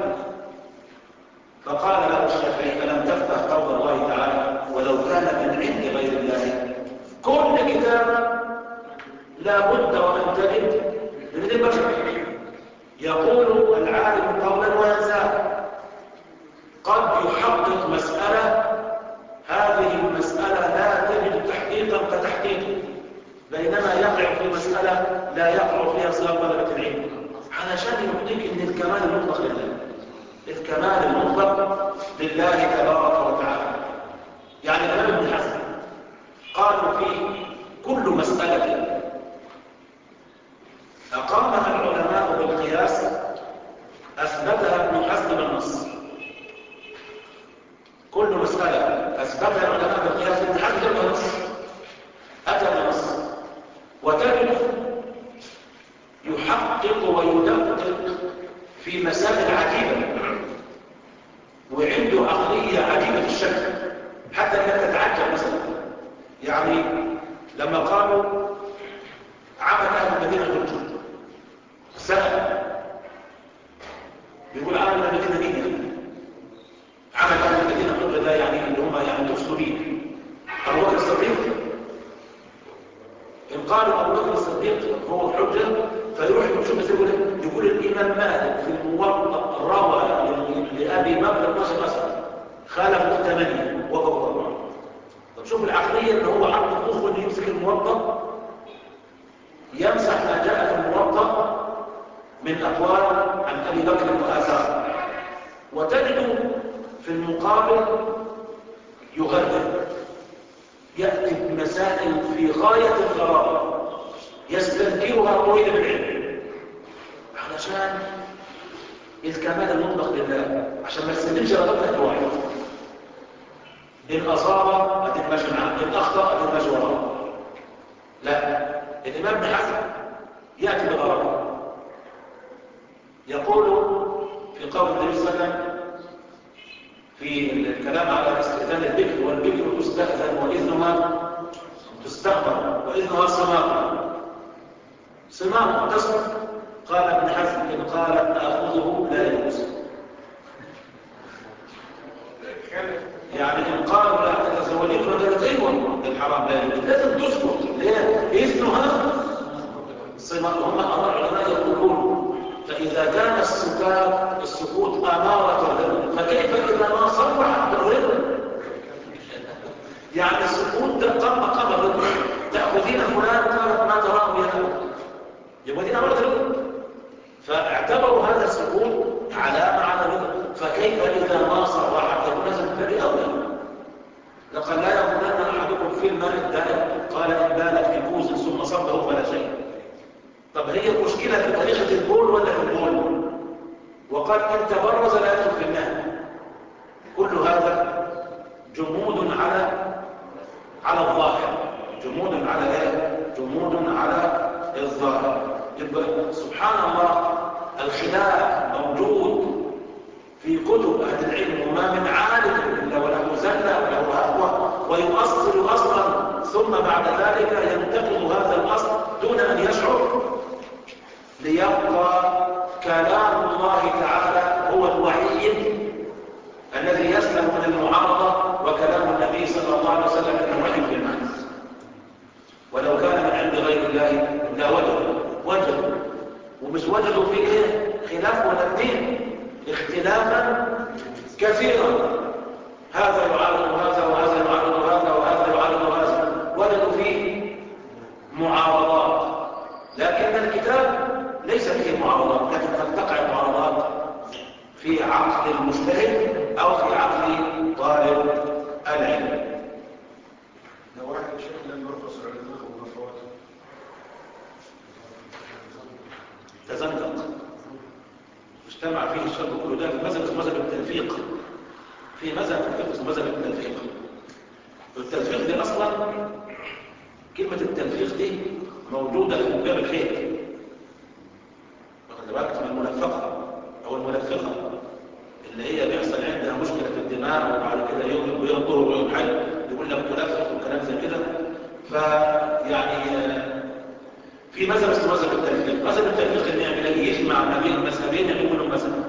Speaker 3: فقال له الشافعي ألم تفتح قول الله تعالى ولو كان من عند غير الله. كل كتاب لا بد وأن تجد من البشر يقول العالم قولا وينساه. قد يحقق مسألة هذه المسألة لا تجد تحقيقا كتحقيقه، بينما يقع في مسألة لا يقع فيها صيغة طلبة العلم، علشان يعطيك ان الكمال المطلق لله. الكمال المطلق لله تبارك وتعالى. يعني الإمام ابن حزم قالوا في كل مسألة أقامها العلماء بالقياس أثبتها ابن حزم بالنص. كل مسألة أثبتها العلماء بالقياس ابن حزم بالنص أتى بالنص. وتجد يحقق ويدقق في مسائل عجيبة وعنده عقلية عجيبة الشكل حتى انك تتعجب. مثلا يعني لما قالوا عمل اهل المدينة حجة سأل بيقول عمل اهل المدينة مين يعني؟ عمل اهل المدينة حجة ده يعني اللي هم يعني تقصدوا مين؟ ابو بكر الصديق. ان قالوا ابو بكر الصديق هو حجة فيروح يشوف يقول يقول الامام مالك في الموطأ روى لابي بكر اثناشر مسألة خالفوا الثمانية وقفوا أربعة. طب شوف العقلية ان هو عقل مخه اللي يمسك الموطأ يمسح ما جاء في الموطأ من أقوال عن أبي بكر وآثار، وتجد في المقابل يغرب يأتي بمسائل في غاية الغرابة يستنكرها طويل بالعلم علشان الكمال المطلق لله، عشان ما يستدلش رغبنا الواحد. إن أصاب أدل ماشي معاه، إن أخطأ أدل ماشي وراه. الإمام ابن حزم يأتي بغرض، يقول في قول النبي صلى الله عليه وسلم في الكلام على استئذان البكر: والبكر تستأذن وإذنها تستأمر وإذنها صماغ صماغ تصمت. قال ابن حزم: إن قالت تأخذه لا يجوز. يعني إن قالوا لا تتزوجين فقالت أيوة الحرام لا يجوز، لازم تسكت. ليه؟ إذنها صماغ. هم العلماء يقولون: فإذا كان السكات السكوت أمارة الرضا، فكيف إذا ما صرحت بالرضا؟ يعني السكوت ده قام مقام الرضا. تأخذين فلان قالت ما تراه يا يبقى دي أمارة الرضا، فاعتبروا هذا السكوت علامة على الرضا. فكيف إذا ما صرحت؟ يكون لازم تبرئ أولا. لقد لا يقولن أحدكم في الماء الدائم قال إن بالت في كوز ثم صبه فلا شيء. طب هي المشكلة في طريقة البول ولا في البول؟ وقال إن تبرز لا يدخل في الماء. كل هذا جمود على على الظاهر، جمود على ايه؟ جمود على الظاهر. يبقى سبحان الله الخلاف موجود في كتب أهل العلم، وما من عالم إلا وله زلة وله هفوة ويؤصل أصلا ثم بعد ذلك ينتقد هذا الأصل دون أن يشعر، ليبقى كلام الله تعالى هو الوحيد الذي يسلم من المعارضة، وكلام النبي صلى الله عليه وسلم الوحيد في المعنى. ولو كان من عند غير الله لوجدوا وجدوا ومش وجدوا فيه ايه؟ خلاف ولا اثنين، اختلافا كثيرا، هذا يعارض هذا وهذا يعارض هذا وهذا يعارض هذا، وجدوا فيه معارضات. لكن الكتاب ليس فيه معارضات، لكن قد تقع المعارضات في عقل المجتهد أو في عقل طالب العلم.
Speaker 2: لو واحد شيخ لم يرخص على الأخوة والأخوات
Speaker 3: تزندق، اجتمع فيه الشر كله. ده في مذهب مذهب التلفيق، في مذهب الفقه مذهب التلفيق. التلفيق دي أصلا كلمة التلفيق دي موجودة في باب الخير، واخد بالك من الملفقة أو الملفقة اللي هي بيحصل عندها مشكلة في الدماغ وبعد كده يوم ويرطر ويحل يقول لك تلفق وكلام زي كده. فيعني في مذهب اسمه مذهب التلفيق. مذهب التلفيق اللي يعمل ايه؟ يجمع ما بين مذهبين يعملوا مذهب،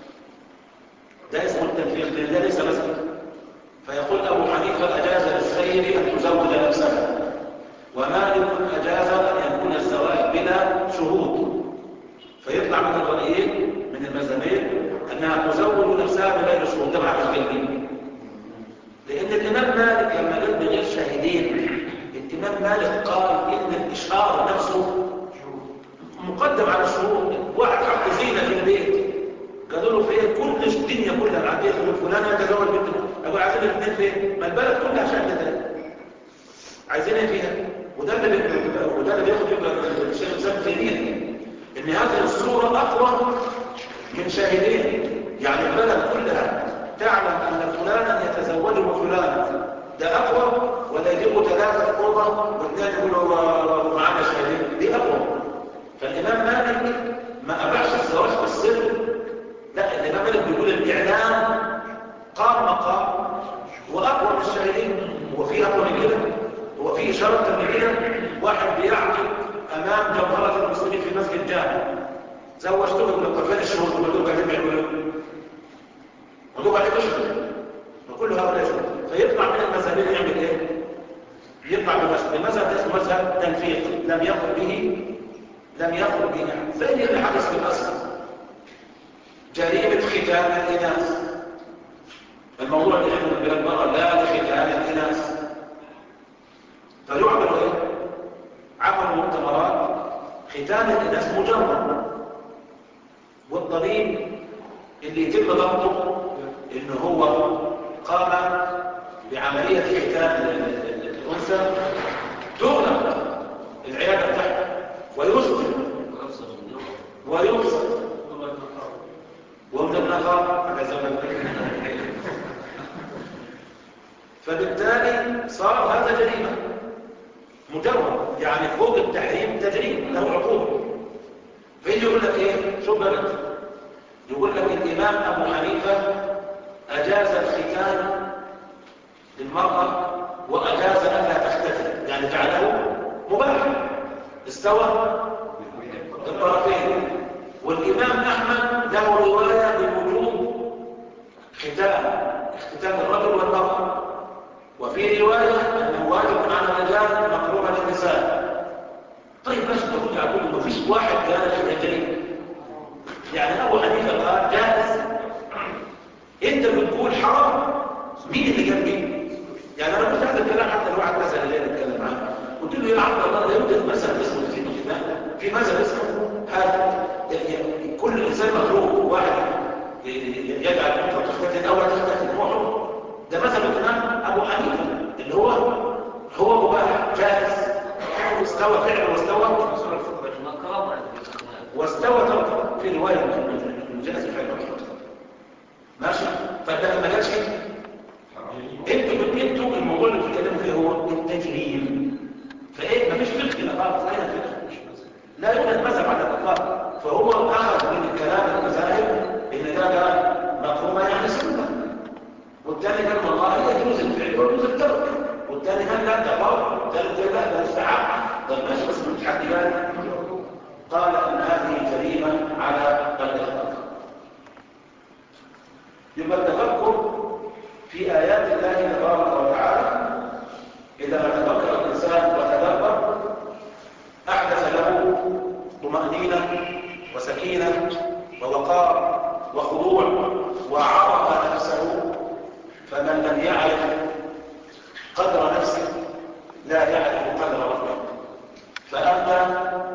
Speaker 3: ده اسمه التلفيق، لان ده ليس مذهب. فيقول ابو حنيفه اجاز للسيد ان تزوج نفسها، ومالك اجاز ان يكون الزواج بلا شهود. فيطلع من الرأيين من المذهبين انها تزوج نفسها بغير شهود، ده معنى الكلمين. لان الامام مالك لما قال بغير شاهدين، الامام مالك قال ان الاشهار نفسه مقدم على الشهود. واحد حط زينه في البيت قالوا له فين؟ كل الدنيا كلها العديد من فلان يتزوج بنته، اقول عايزين الاثنين فين؟ ما البلد كلها شهدت، عايزين ايه فيها؟ وده اللي وده اللي بياخد الشيخ الاسلام تيميه ان هذه الصوره اقوى من شاهدين. يعني البلد كلها تعلم ان فلانا يتزوج فلانا، ده اقوى ولا يجيبوا ثلاثه في اوضه واثنين يقولوا معانا شاهدين؟ دي اقوى. فالامام مالك ما اباحش الزواج بالسر، لا، الامام مالك بيقول الاعلام قام مقام واقوى من الشاهدين. هو في اقوى من كده؟ هو في اشاره من كده؟ واحد بيعقد امام جمهره المسلمين في مسجد جامع، زوجتهم بالقرفان الشهود ومدوك عليهم يعملوا مدوك عليهم يشهد، وكل هذا يشهد. فيطلع من المذهبين يعمل ايه؟ يطلع بمذهب. المذهب ده اسمه مذهب تلفيق، لم يقل به لم يقل به زي اللي حدث في الاصل جريمه ختان الاناث. الموضوع اللي يحدث بين المراه لا لختان الاناث، فيعمل ايه؟ عملوا مؤتمرات ختان الاناث مجرد، والطبيب اللي يتم ضبطه ان هو قام بعمليه ختان الانثى تغلق العياده بتاعته ويسجن ويفصل ومن النقاب على زمن. فبالتالي صار هذا جريمه مجرد. يعني فوق التحريم تجريم له عقوبة. فيجي يقول لك ايه؟ شو بلد يقول لك الإمام أبو حنيفة أجاز الختان للمرأة وأجاز أنها تختتن، يعني جعله مباح، استوى الطرفين. والإمام أحمد له رواية بوجوب ختان اختتان الرجل والمرأة، وفي رواية أنه واجب على الرجال مكروه للنساء. طيب ماشي، تقول يعقوب ما فيش واحد قال في جريمة، يعني أبو حنيفة قال جائز، أنت بتقول حرام، مين اللي قال مين؟ يعني أنا قلت هذا الكلام حتى الواحد مثلا اللي بيتكلم عنه، قلت له يا عبد الله لا يوجد مثل اسمه في الكتاب، في مثل اسمه هذا كل إنسان مخلوق، واحد يجعل أنت تختتن أو لا تختتن هو حر. ده مثل الإمام أبو حنيفة اللي هو هو مباح جائز، واستوى فعلا واستوى واستوى ترك في رواية من جائز فعلا ماشي. فده ما قالش انتوا انتوا الموضوع اللي بتتكلموا فيه هو التجريم، فايه مفيش فقه لا خالص، اين فقه؟ لا يوجد مذهب على الاطلاق. فهو اخذ من الكلام المذاهب ان ده مفهوم يعني سنه، والثاني قال والله يجوز الفعل ويجوز الترك، والثاني قال لا ده فرض، والثالث قال لا ده مستحب. طب ماشي، بس مش حد قال قال ان هذه جريمه على الاطلاق. يبقى التفكر في آيات الله تبارك وتعالى إذا تفكر الإنسان وتدبر أحدث له طمأنينة وسكينة ووقار وخضوع وعرف نفسه. فمن لم يعرف قدر نفسه لا يعرف قدر ربه. فأنت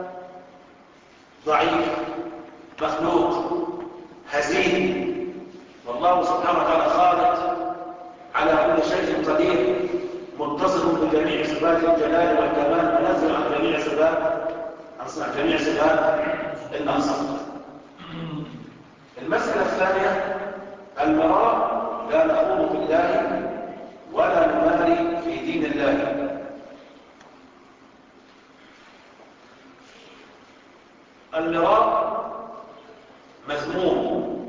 Speaker 3: ضعيف مخلوق هزيل، والله سبحانه وتعالى خالق على كل شيء قدير، متصف بجميع صفات الجلال والكمال، منزل عن جميع صفات عن جميع صفات النقص. المسألة الثانية المراء، لا نخوض في الله ولا نماري في دين الله. المراء مذموم،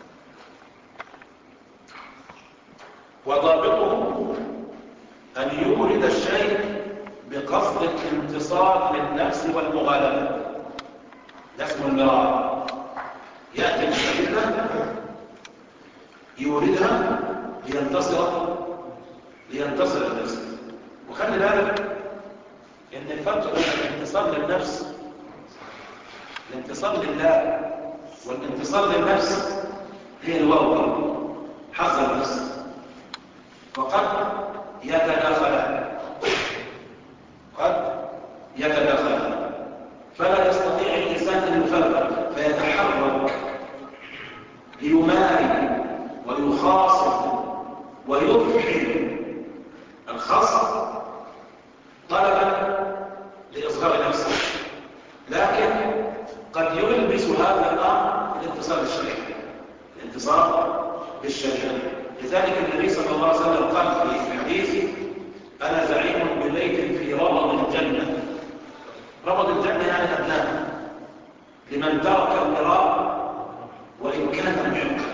Speaker 3: وضابطه أن يورد الشيء بقصد الانتصار للنفس والمغالبة، ده اسمه المراء. يأتي بالأدلة يوردها لينتصر لينتصر النفس. وخلي بالك إن الفرق بين الانتصار للنفس، الانتصار لله والانتصار للنفس هي الواو، حظ النفس، وقد يتداخلان قد يتداخلان فلا يستطيع الإنسان أن يفرق، فيتحرك ليماري ويخاصم ويفحم الخصم طلبا لإصغار نفسه، لكن قد يلبس هذا الأمر الانتصار بالشريعة الانتصار بالشريعة. لذلك النبي صلى الله عليه وسلم قال في الحديث: أنا زعيم ببيت في ربض الجنة. ربض الجنة يعني أدناها لمن ترك المراء وإن كان محقا،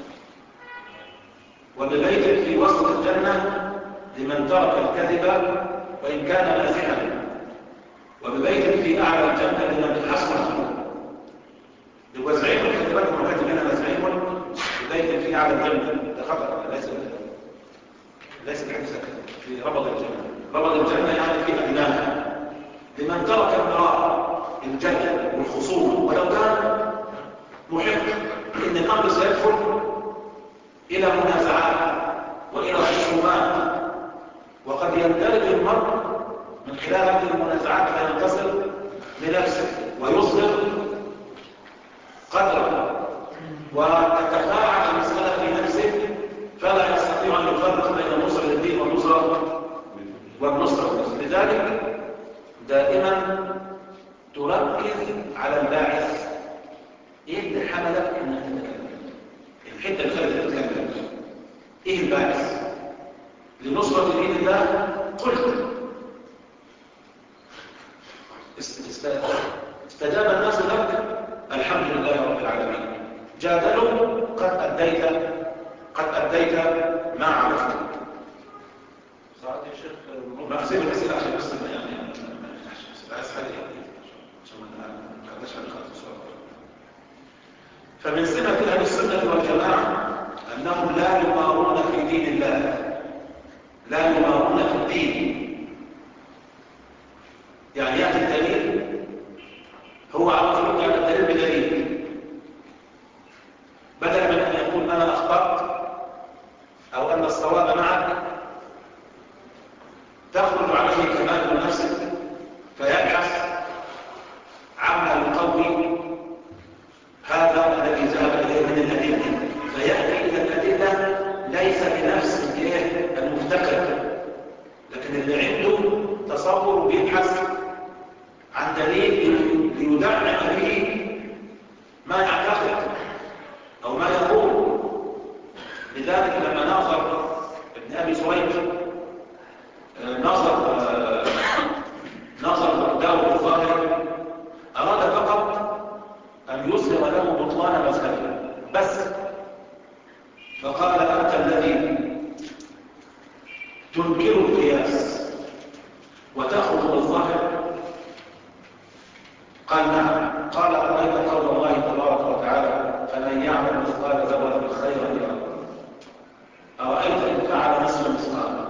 Speaker 3: وببيت في وسط الجنة لمن ترك الكذب وإن كان مازحا، وببيت في أعلى الجنة لمن حسن يبقى زعيم الكذبات ومكاتب هنا زعيم ببيت في أعلى الجنة. ده خطأ، ليس ليس الحديث في ربض الجنة. ربض الجنة يعني في أدناها لمن ترك المراء الجنة والخصومة ولو كان محق، إن الأمر سيدخل إلى منازعات وإلى خصومات، وقد يندرج المرء من خلال هذه المنازعات فينتصر لنفسه ويصغر قدره وتتفاعل المسألة في نفسه، فلا يستطيع أن يفرق بين نصر الدين والنصرة والنصرة. لذلك دائما تركز على الباعث. ايه اللي حملك انك تتكلم؟ الحته اللي خلتك تتكلم ايه الباعث؟ لنصرة دين الله قلت، استجاب الناس لك، الحمد لله رب العالمين. جادلوا، قد أديت قد أديت ما عرفت.
Speaker 2: ساعات يا شيخ
Speaker 3: ما أحسن الأسئلة عشان بس يعني
Speaker 2: أسهل يعني عشان ما نخدش على خط السؤال.
Speaker 3: فمن صفة أهل السنة والجماعة أنهم لا يمارون في دين الله، لا يمارون في الدين. يعني يأتي الدليل، هو على طول على الدليل بدليل، بدل من أن يقول أنا أخطأت أو أن الصواب معك، تخرج عليه كمال نفسك فيبحث عما يقوي هذا الذي ذهب إليه من الأدلة، فيأتي إلى الأدلة ليس بنفس المفتكر، لكن اللي عنده تصور وبيبحث عن دليل ليدعم به ما يعتقد أو ما يقول. لذلك لما ناظر ابن أبي سويد ناظر ناظر داود الظاهر، أراد فقط أن يظهر له بطلان مذهبه بس، فقال أنت الذي تنكر القياس وتأخذ بالظاهر؟ قال نعم. قال أرأيت قول الله تبارك وتعالى فمن يعمل مثقال ذرة خيرا يره، أرأيت إن فعل نصف مثقال؟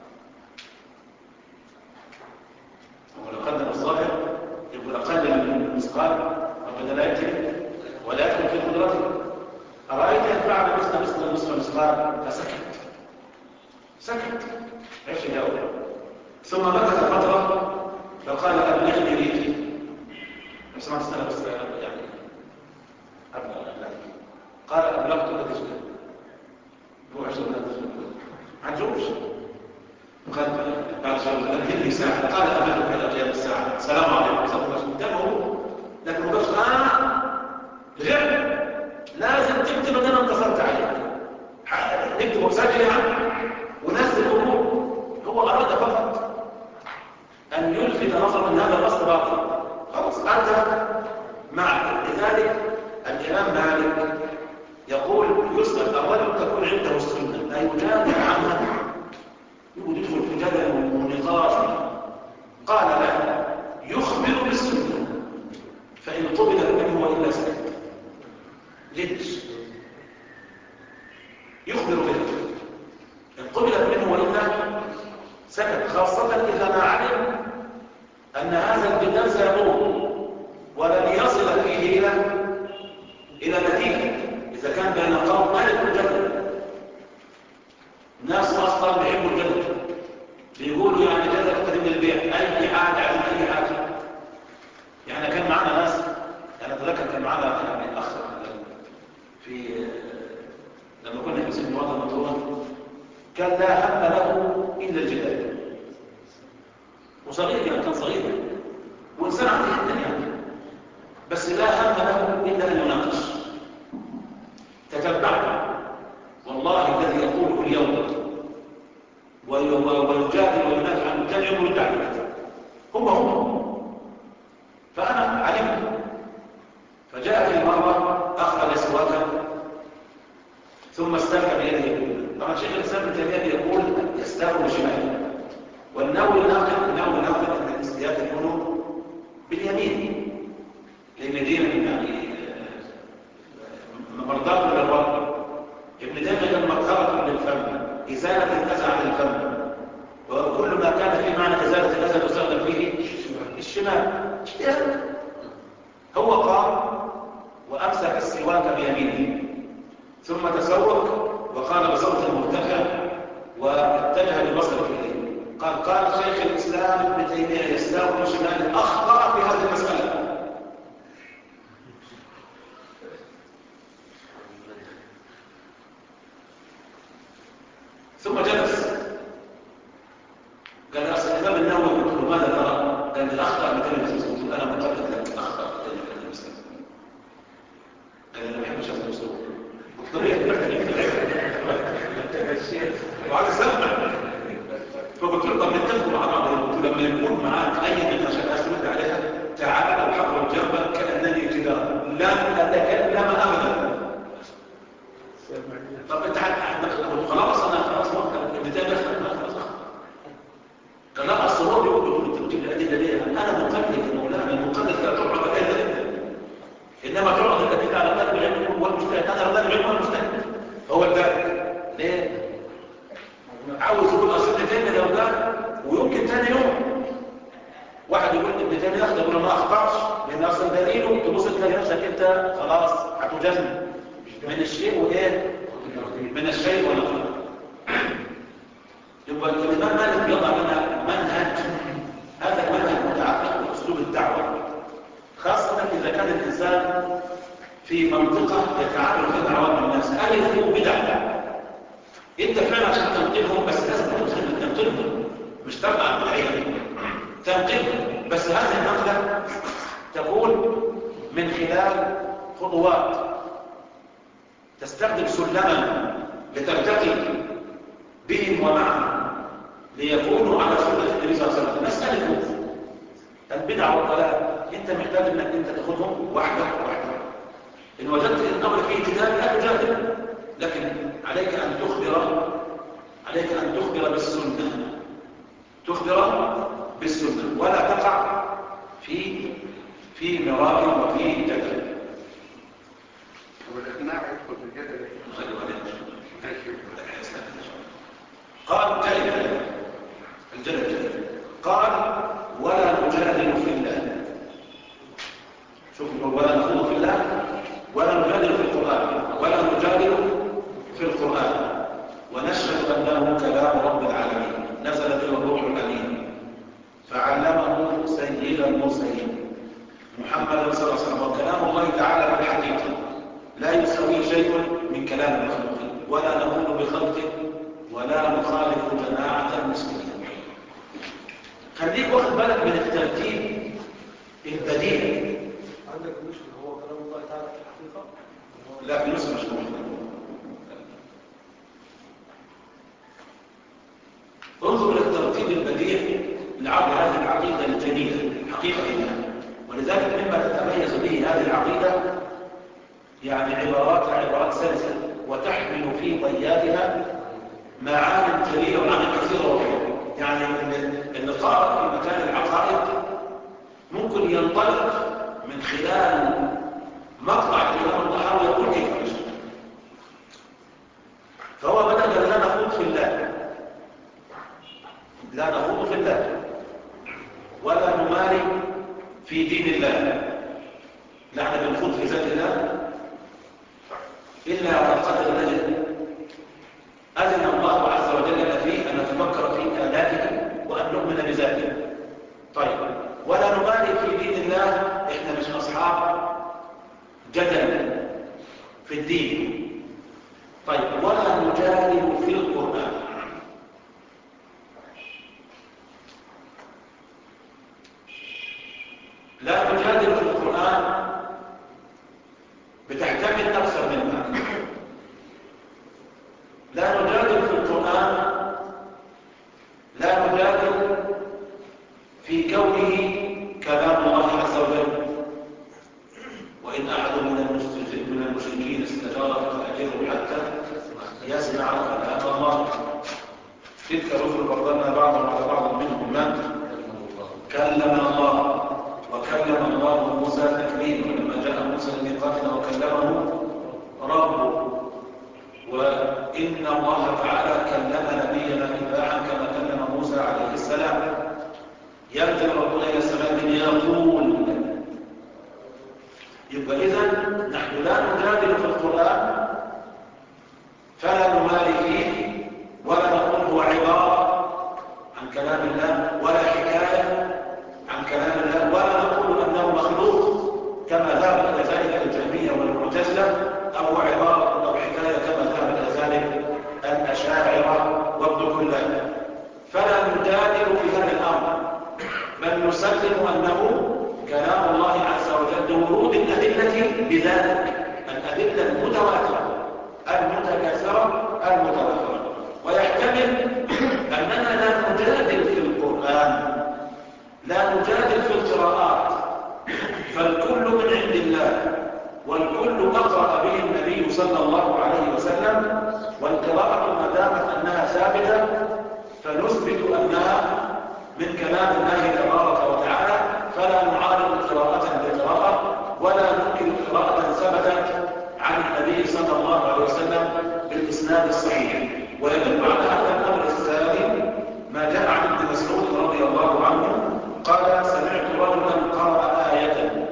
Speaker 3: ولو قدم الظاهر يقول أقل من المثقال ربنا لا يكتب ولا يكتب في قدرته. أرأيت إن فعل مثل مثل نصف مثقال؟ فسكت سكت ايش يجاوب؟ ثم مكث فترة فقال أبلغني ريقي. بس ما تستنى بس يعني أبلغ أبلغ قال أبلغت لك جدا روح عشان لا تجد عجوز. قال بعد شهر لكن لي ساعة. قال أبلغ إلى قيام الساعة. سلام عليكم. صلى الله عليه وسلم. لكن مبقاش آه رجع لازم تكتب أن أنا انتصرت عليك، نكتب وسجل يعني ونزل الأمور. هو أراد فقط أن يلفت نظر أن هذا الأصل باطل، خلاص أنت معك. لذلك الإمام مالك يقول يسأل الرجل تكون عنده السنة أي يجادل عنها، يقول يدخل في جدل ونقاش. قال لا، يخبر بالسنة فإن قبلت منه وإلا سكت. ليش؟ يخبر به إن قبلت منه وإلا سكت، خاصة إذا ما علم أن هذا الجدال سيطول ولن يصل فيه إلى إلى نتيجة. إذا كان بين قوم ألف الجدل، الناس أصلا بيحبوا الجدل، بيقولوا يعني جدل قديم البيع أي حاجة عن أي حاجة. يعني كان معنا ناس، أنا أتذكر كان معنا يعني أخ في لما كنا في سن وضع المطروح، كان لا هم له إلا الجدال، وصغير يعني كان صغير وإنسان عظيم جدا يعني، بس لا هم له إلا أن يناقش. تتبعه والله الذي يقوله اليوم ويجادل وينافع عنه كان يوم يرد عليه هم هم. فأنا علمت، فجاءت المرة أخذ سواكا ثم استاك بيده اليمنى. طبعا شيخ الإسلام ابن تيمية يقول يستاك بشماله، والنووي ناقل النووي ناقل أن الاستياك يكون باليمين، لأن دي يعني مرضاة للرب. ابن تيمية لما خرج من الفم إزالة الأذى عن الفم، وكل ما كان فيه معنى إزالة الأذى يستخدم فيه الشمال. اجتهاد. هو قام وأمسك السواك بيمينه ثم تسوق وقال بصوت مرتفع واتجه ببصره إليه، قال قال شيخ الإسلام ابن تيمية يستاك بشماله، أخطأ في هذه المسألة. ثم جلس قال أصل الإمام النووي قلت له ماذا ترى؟ قال لي أخطأ بكلمة الأسلوب. قلت أنا مقلد لك أخطأ بكلمة الأسلوب. قال أنا ما بحبش هذا الأسلوب. قلت له وعايز أسمع. فقلت له طب نتفق مع بعض، قلت له لما يكون معاك أي نقاش أسلوب لام أتكلم أبدا. طب أنت هتقول خلاص أنا خلاص البداية دخلت خلاص. قال لا أصل هو بيقول أنت بتجيب الأدلة ليه؟ أنا مقلد يا مولانا، المقلد لا تعرض أدلة، إنما تعرض الأدلة على طالب العلم والمجتهد. أنا طالب العلم والمجتهد هو الدارج. ليه؟ عاوز يقول أصل ابن تيمية لو ده ويمكن ثاني يوم واحد يقول ابن تيمية ياخد يقول ما أخطأش لأن أصل دليله تبص تلاقي نفسك أنت خلاص هتجزم من الشيء وإيه؟ من الشيء والنقل. يبقى الإمام مالك يضع لنا منهج، هذا المنهج متعلق بأسلوب الدعوة، خاصة إذا كان الإنسان في منطقة يتعامل فيها عوام الناس ألفوا بدع. أنت فعلا عشان تنقذهم بس لازم تنقذهم، مش تبقى بالعين تنقذهم، بس هذه النقلة تكون من خلال خطوات تستخدم سلما لترتقي بهم ومعهم ليكونوا على سنة النبي صلى الله عليه وسلم. مسألة البدع والضلال انت محتاج انك انت تاخذهم واحدة واحدة. ان وجدت الامر فيه جدال لا تجادل، لكن عليك ان تخبر عليك ان تخبر بالسنة، تخبر بالسنة ولا تقع في في مراء وفي جدل.
Speaker 4: والاقناع يدخل في الجدل.
Speaker 3: قال جدل الجدل قال ولا نجادل في الله. شوف ولا نخوض في الله ولا نجادل في القرآن ولا نجادل في القرآن ونشهد أنه كلام رب العالمين نزل به الروح الأمين فعلمه سيد المرسلين محمد صلى الله عليه وسلم. وكلام الله تعالى بالحقيقة لا يساوي شيء من كلام المخلوقين ولا نقول بخلقه ولا نخالف جماعة المسلمين. خليك واخد بالك من الترتيب البديهي.
Speaker 5: عندك مشكلة هو كلام الله تعالى في الحقيقة؟
Speaker 3: لا في نسخة مش موجودة. انظر الى الترتيب البديهي لعرض هذه العقيدة الجديدة حقيقة الله، ولذلك مما تتميز به هذه العقيدة يعني عباراتها عبارات سلسة وتحمل في طياتها معاني جليلة ومعاني كثيرة وغيرها. يعني اللي قارئ في مكان العقائد ممكن ينطلق من خلال مقطع الإمام الطحاوي يقول كيف نشأ. فهو بدأ لا نخوض في الله لا نخوض في الله ولا نماري في دين الله، نحن بنخوض في ذات الله إلا على القدر الذي أذن الله عز وجل فيه أن نتفكر في آلائه وأن نؤمن بذاته. طيب ولا نبالي في دين الله، إحنا مش أصحاب جدل في الدين. طيب ولا نجادل في القرآن. لا نجادل في القرآن بتحتمل أكثر من معنى. لا نجادل في القرآن لا نجادل في كونه كلام الله عز وجل. وإن أحد من المشركين استجارك فأجره حتى يسمع كلام الله. تلك الرسل فضلنا بعضهم على بعض منهم من كلم الله وكلم الله موسى تكليما لما جاء موسى لميقاتنا وكلمه ربه. وإن الله تعالى كلم نبينا إباحا كما كلم موسى عليه السلام. ينزل ربنا إلى السماء يقول. يبقى إذن نحن لا نجادل في القرآن فلا نماري فيه ولا نقول هو عبارة عن كلام الله ولا حكاية عن كلام الله ولا نقول أنه مخلوق كما ذهب إلى ذلك الجهمية والمعتزلة أو عبارة أو حكاية كما ذهب إلى ذلك الأشاعرة وابن كلاب. فلا نجادل في هذا الأمر بل نسلم أنه كلام الله عز وجل ورود الأدلة بذلك الأدلة المتواترة المتكاثرة المتواترة. ويحتمل أننا لا نجادل في القرآن لا نجادل في القراءات فالكل من عند الله والكل أقرأ به النبي صلى الله عليه وسلم، والقراءة ما دامت أنها ثابتة فنثبت أنها من كلام الله تبارك وتعالى، فلا نعارض قراءة بقراءة ولا ننكر قراءة ثبتت عن النبي صلى الله عليه وسلم بالإسناد الصحيح. ويدل على هذا الأمر الثاني ما جاء عن ابن مسعود رضي الله عنه قال: سمعت رجلا قرأ آية،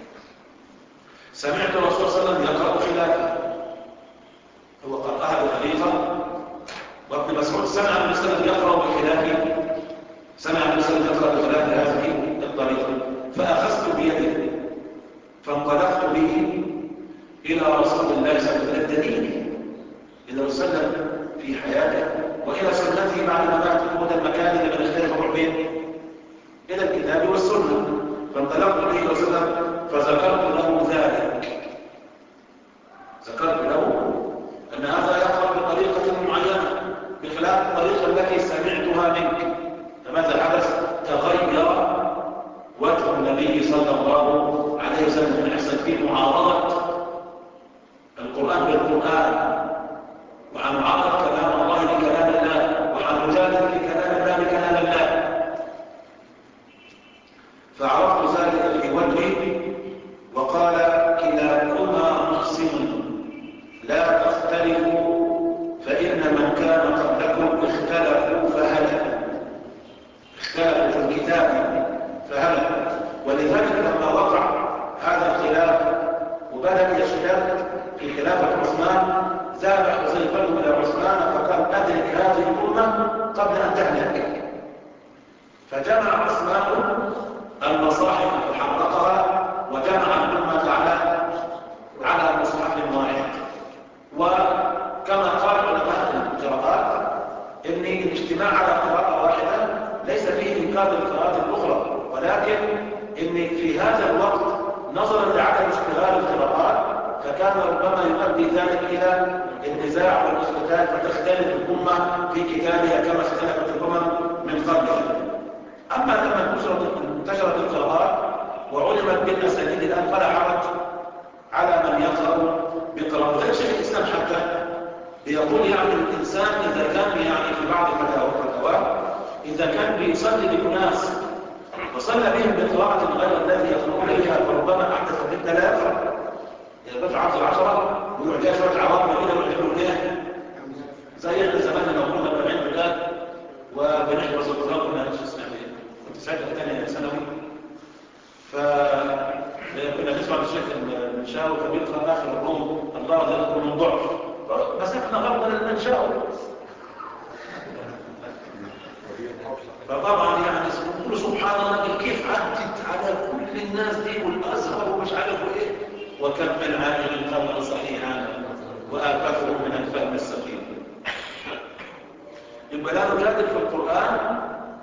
Speaker 3: سمعت الرسول صلى الله عليه وسلم يقرأ خلافه، هو قرأها بطريقة، وابن مسعود سمع النبي صلى الله عليه وسلم يقرأ بخلافه، سمع النبي صلى الله عليه وسلم يقرأ بخلاف هذه الطريقة، فأخذت بيده فانطلقت به إلى رسول الله صلى الله عليه وسلم، الدليل إلى وسلم في حياته وإلى سنته بعد ما مات، هو المكان اللي بنختلف الرعبين إلى الكتاب والسنة. فانطلقت به إلى وسلم فذكرت له ذلك، ذكرت له أن هذا يقرأ بطريقة معينة بخلاف الطريقة التي سمعتها منك. فماذا حدث؟ تغير وجه النبي صلى الله عليه وسلم، يحصل فيه معارضة القرآن بالقرآن، وعن معارضة كلام الله بكلام الله، وعن مجادلة كلام الله بكلام الله. فعرفت ذلك في وجهي وقال: كلاكما محسن لا تختلفوا فإن من كان قبلكم اختلفوا فهلكوا، اختلفوا في الكتاب فهلكوا. ولذلك لما وقع هذا الخلاف وبدأ يشتد في خلافة عثمان، ذهب حذيفة إلى عثمان فقال: أدرك هذه الأمة قبل أن تهلك. فجمع عثمان المصاحف فحرقها وجمع الأمة على على مصحف واحد. وكما قال علماء القراءات إن الاجتماع على قراءة واحدة ليس فيه إنكار القراءات الأخرى، ولكن إن في هذا الوقت نظرا لعدم اشتغال القراءات فكان ربما يؤدي ذلك إلى النزاع والاختلاف، فتختلف الأمة في كتابها كما اختلفت الأمم من قبلها. أما لما انتشرت القراءات وعلمت بالأسانيد الآن فلا حرج على من يقرأ بقراءة. ذلك شيخ الإسلام حتى يقول يعني الإنسان إذا كان يعني في بعض الفتاوى إذا كان بيصلي بأناس وصلى بهم بقراءة غير الذي يقرؤون بها فربما أحدث فتنة لا يقرأ، إذا دفع عشر عشرة ويعجى شوية عوام كده ويعملوا ليه زي احنا زمان لما كنا بنعمل بلاد وبنحفظ القرآن كنا نفس اسمها ايه؟ كنت ساعتها ثانية ثانوي، فكنا نسمع الشيخ المنشاوي فبيقرأ آخر الروم الله ذلك من ضعف، مسكنا غلطا للمنشاوي. فطبعا يعني نقول سبحان الله كيف عدت على كل الناس دي والأزهر ومش عارف ايه، وكم من عالم قولا صحيحا وآفته من الفهم السقيم. يبقى لا نجادل في القرآن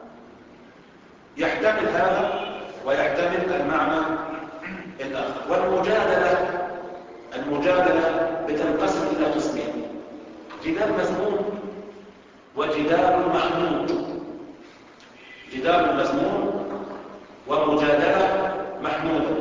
Speaker 3: يحتمل هذا ويحتمل المعنى الآخر. والمجادلة المجادلة بتنقسم إلى قسمين: جدال مذموم وجدال محمود. جدال مذموم ومجادلة محمودة.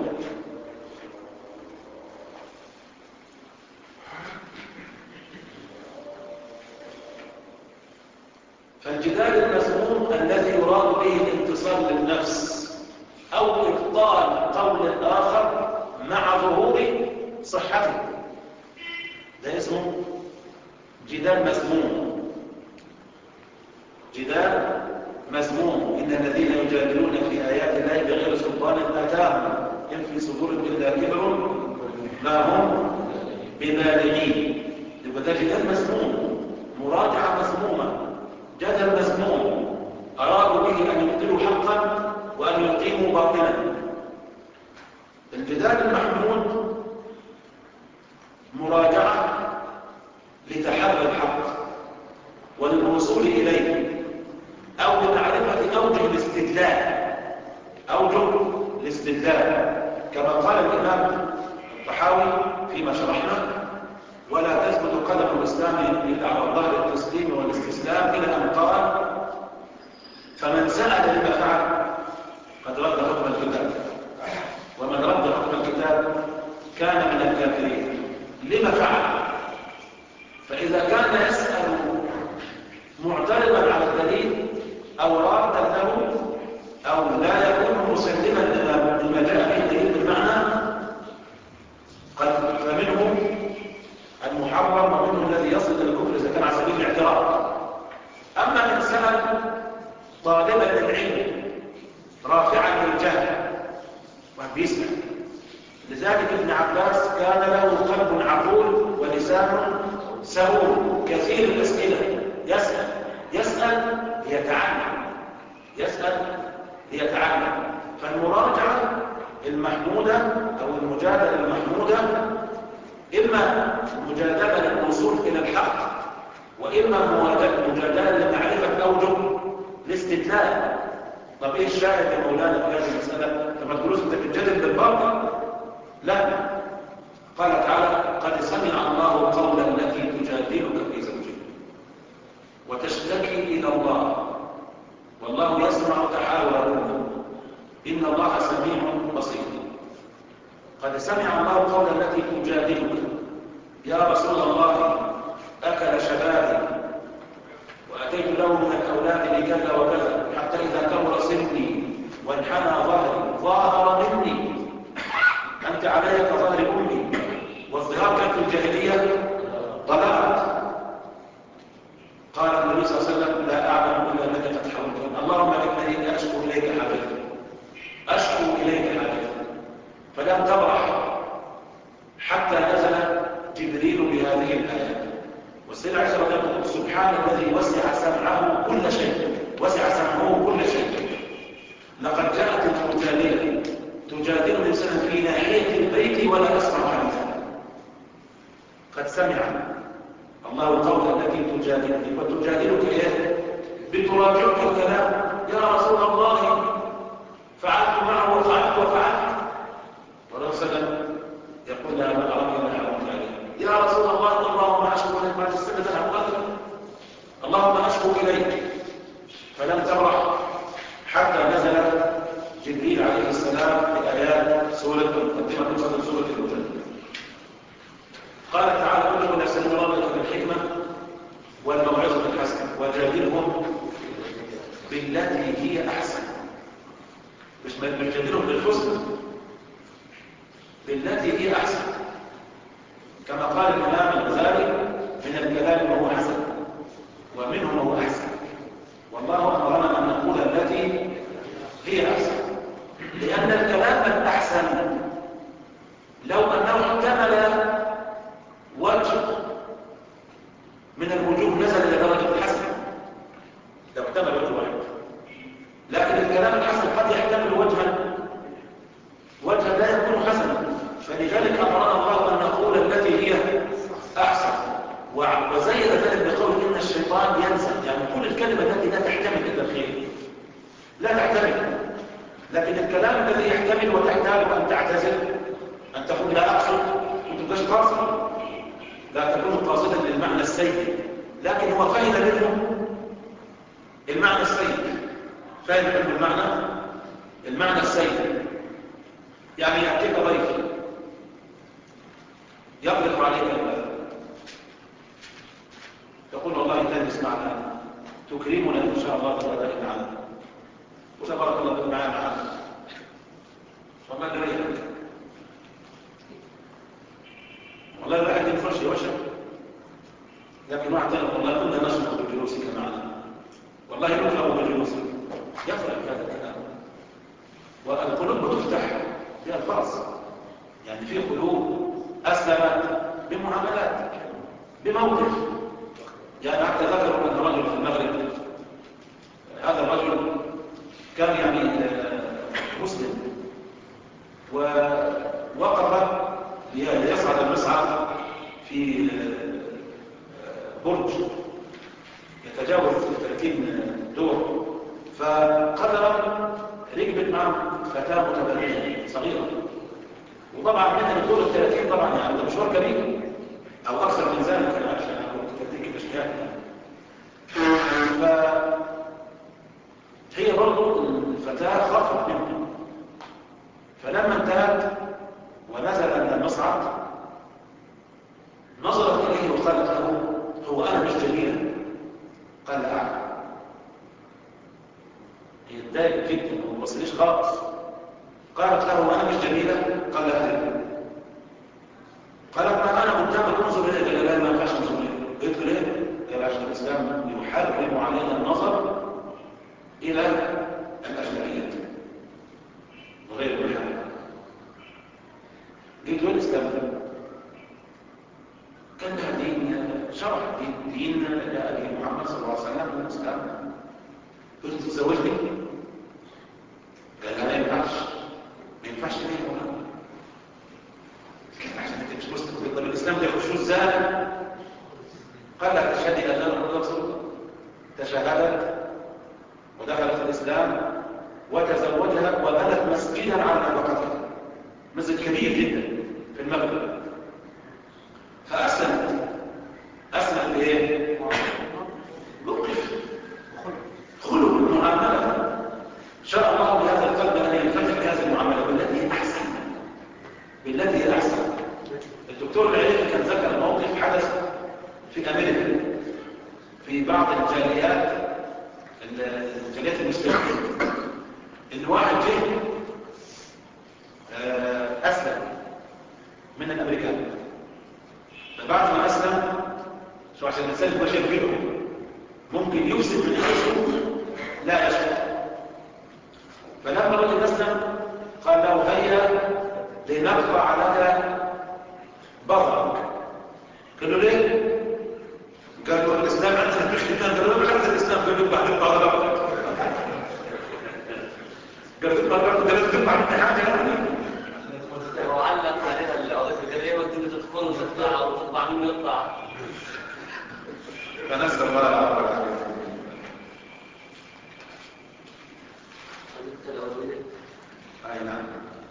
Speaker 3: فالجدال المذموم الذي يراد به الانتصار للنفس أو إبطال قول الآخر مع ظهور صحته، ده اسمه جدال مذموم. جدال مذموم: إن الذين يجادلون في آيات الله بغير سلطان أتاهم إن في صدورهم إلا كبر ما هم ببالغين. يبقى ده جدال مذموم، مراجعة مذمومة، جدل مذموم، أرادوا به أن يبطلوا حقا وأن يقيموا باطلا. الجدال المحمود مراجعة لتحري الحق وللوصول إليه أو لمعرفة أوجه الاستدلال، أوجه الاستدلال كما قال الإمام الطحاوي فيما شرحنا: ولا تثبت قدم الإسلام إلا على ظهر التسليم والاستسلام، إلى أن قال: فمن سأل لما فعل قد رد حكم الكتاب، ومن رد حكم الكتاب كان من الكافرين لما فعل. فإذا كان يسأل معترضا على الدليل أو رادا له أو لا يكون مسلما لما جاء به الدليل بالمعنى، قد فمنه المحرم ومنه الذي يصل إلى الكفر إذا كان على سبيل الاعتراض. أما إن سأل طالبا للعلم رافعا للجهل وبيسمع، لذلك ابن عباس كان له قلب عقول ولسان سهول كثير الأسئلة، يسأل يسأل ليتعلم، يسأل ليتعلم. فالمراجعة المحمودة أو المجادلة المحمودة إما مجادلة للوصول إلى الحق، وإما مجادلة لمعرفة أوجه الاستدلال. طب إيه الشاهد يا مولانا في هذه المسألة؟ لما تقولوش أنت بتجادل بالباطل، لا. قال تعالى: قد سمع الله قولا التي تجادلك في زوجها وتشتكي إلى الله والله يسمع تحاوركم إن الله سميع بصير. قد سمع الله قولا التي تجادلك، يا رسول الله أكل شبابي وأتيت له من الأولاد بكذا وكذا حتى إذا كبر سني وانحنى ظهري ظاهر مني، أنت علي كظهر أمي، والظهار كان في الجاهلية طلقت. قال النبي صلى الله عليه وسلم: لا أعلم إلا أنك قد حرمت، اللهم إنني أشكو إليك حاجتي، أشكو إليك حاجتي. فلم تبرح حتى نزل جبريل بهذه الآيات. والسيدة عائشة رضي الله عنها: سبحان الذي وسع سمعه كل شيء، وسع سمعه كل شيء. لقد جاءت المجادلة تجادل الإنسان في ناحية البيت ولا أسمع حديثا. قد سمع الله القول التي تجادلك، وتجادلك إيه؟ بتراجعك الكلام. يا رسول الله فعلت معه وفعلت وفعلت، والرسول صلى الله عليه وسلم يقول لها: ما أراك إلا حرمت عليه. يا رسول الله اللهم أشكو إليك بعد السنة عن قلبي، اللهم أشكو إليك. فلم تبرح حتى نزل جبريل عليه السلام بآيات سورة مقدمة سورة المجادلة. قال تعالى: ادعو إلى سبيل ربك بالحكمة والموعظة الحسنة وجادلهم بالتي هي أحسن. مش بنجادلهم بالحسنى، بالتي هي أحسن. كما قال الإمام الغزالي: من الكلام ما هو حسن ومنه ما هو أحسن، والله أمرنا أن نقول التي هي أحسن، لأن الكلام الأحسن لو أنه احتمل وجه من الوجوه نزل إلى درجة الحسن، لو احتمل وجه واحد. لكن الكلام الحسن قد يحتمل وجها وجها لا يكون حسنا، فلذلك أمرنا الله أن نقول التي هي أحسن. وزيد ذلك بقول: إن الشيطان ينزل، يعني كل الكلمة التي لا تحتمل إلا الخير لا تحتمل. لكن الكلام الذي يحتمل وتحتاج أن تعتذر، أن تقول لا أقصد، وأنت تبقاش قاصد، لا تكون قاصدا للمعنى السيء، لكن هو فهم منه المعنى السيء، فهم منه المعنى المعنى السيء. يعني يأتيك ضيف يغلق عليك الباب، تقول: والله تجلس معنا تكرمنا إن شاء الله بغداء معنا، وتبارك الله بك معنا معنا، فما دريك والله الواحد ينفرش يوشك، لكن واحد قال: والله كنا نشرب بجلوسك معنا، والله نكرم بجلوسك. يفرق هذا الكلام. والقلوب تفتح بألفاظ، يعني في قلوب أسلمت بمعاملات بموقف. يعني حتى ذكروا أن رجل في المغرب، هذا الرجل كان يعني مسلم، ووقف ليصعد المصعد في برج يتجاوز ثلاثين دور، فقدر ركبت معه فتاة متبرجة صغيرة، وطبعا منها الدور الثلاثين طبعا يعني ده مشوار كبير او اكثر من ذلك عشان اقول تكتيك الاشياء. فهي برضو الفتاة خافت منه، فلما انتهت ونزل من المصعد سأله وأنا مش جميلة؟ قال لا أدري. قال ما أنا قدامك انظر إليه. قال لا ما ينفعش انظر إليه. قلت له ليه؟ قال عشان الإسلام يحرم علينا النظر إلى الأجنبيات وغير المحرم. قلت له الإسلام كان لها دين شرح دين دين لأبي محمد صلى الله عليه وسلم الإسلام. قلت تزوجني؟ قال لا ما ينفعش. ما ينفعش ليه هنا؟ كيف عشان انت مش مسلم؟ طب الإسلام ده يخشوه ازاي؟ قال لا تشهدي أن لا إله إلا الله. تشهدت ودخلت الإسلام وتزوجها وبنت مسجدا على نفقتها، مسجد كبير جدا في المغرب. فأسلمت. أسلمت بإيه؟ موقف خلق المعاملة. شاء الله بهذا القلب أن ينفتح بهذه المعاملة بالتي هي أحسن، بالتي هي أحسن. الدكتور العليفي كان ذكر موقف حدث في أمريكا في بعض الجاليات الجاليات المسلمين، إن واحد جه أسلم من الأمريكان. فبعد ما أسلم شو عشان الإنسان يبقى شايف كده ممكن يفسد من نفسه لا يشعر. فلما الرجل أسلم قال له هيا لنقطع لك بظرك. قال له ليه؟ قال له الإسلام عندنا في اختتام. قال له مش عندنا الإسلام. قال له بعد البظرك. قال له البظرك. قال له تطلع من حاجة يعني.
Speaker 6: لو علق عليها القضية قال ايه ودي تدخل وتطلع وتطلع منه يطلع.
Speaker 3: فنسأل الله العافية. أي نعم.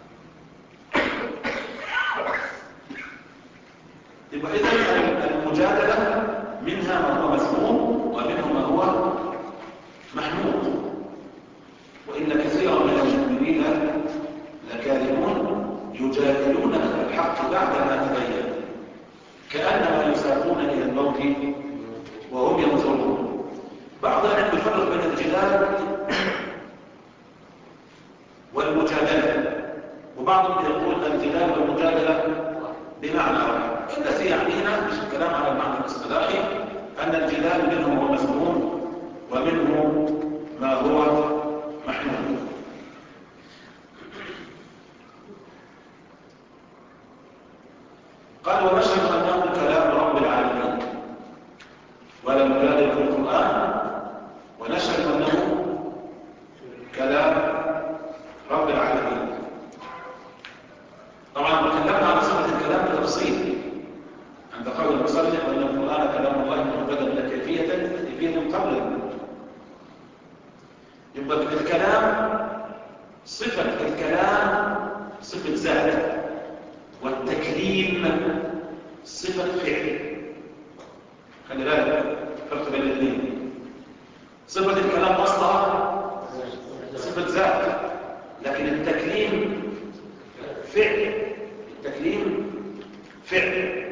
Speaker 3: يبقى إذا المجادلة منها ما هو مذموم ومنه ما هو محمود. وإن كثيرا من المؤمنين لكاذبون يجادلون أهل الحق بعدما تبين كأنما يساقون إلى الموت وهم ينظرون. بعض العلم يفرق بين الجدال والمجادلة، وبعضهم يقول الجدال والمجادلة بمعنى واحد. الذي يعنينا مش الكلام على المعنى الاصطلاحي أن الجدال منه هو مذموم ومنه ما هو محمود. قال ونشهد أنه كلام رب العالمين ولا نجادل في القرآن، ونشهد أنه كلام رب العالمين. طبعا تكلمنا عن صفة الكلام بتفصيل عند قول المصنف وأن القرآن كلام الله مبدل إلى كيفية كيفية قبل. يبقى الكلام صفة الكلام صفة ذات، والتكليم صفة فعل. خلي بالك فرق بين الاثنين. صفة الكلام أصلها صفة ذات، لكن التكليم فعل. التكليم فعل.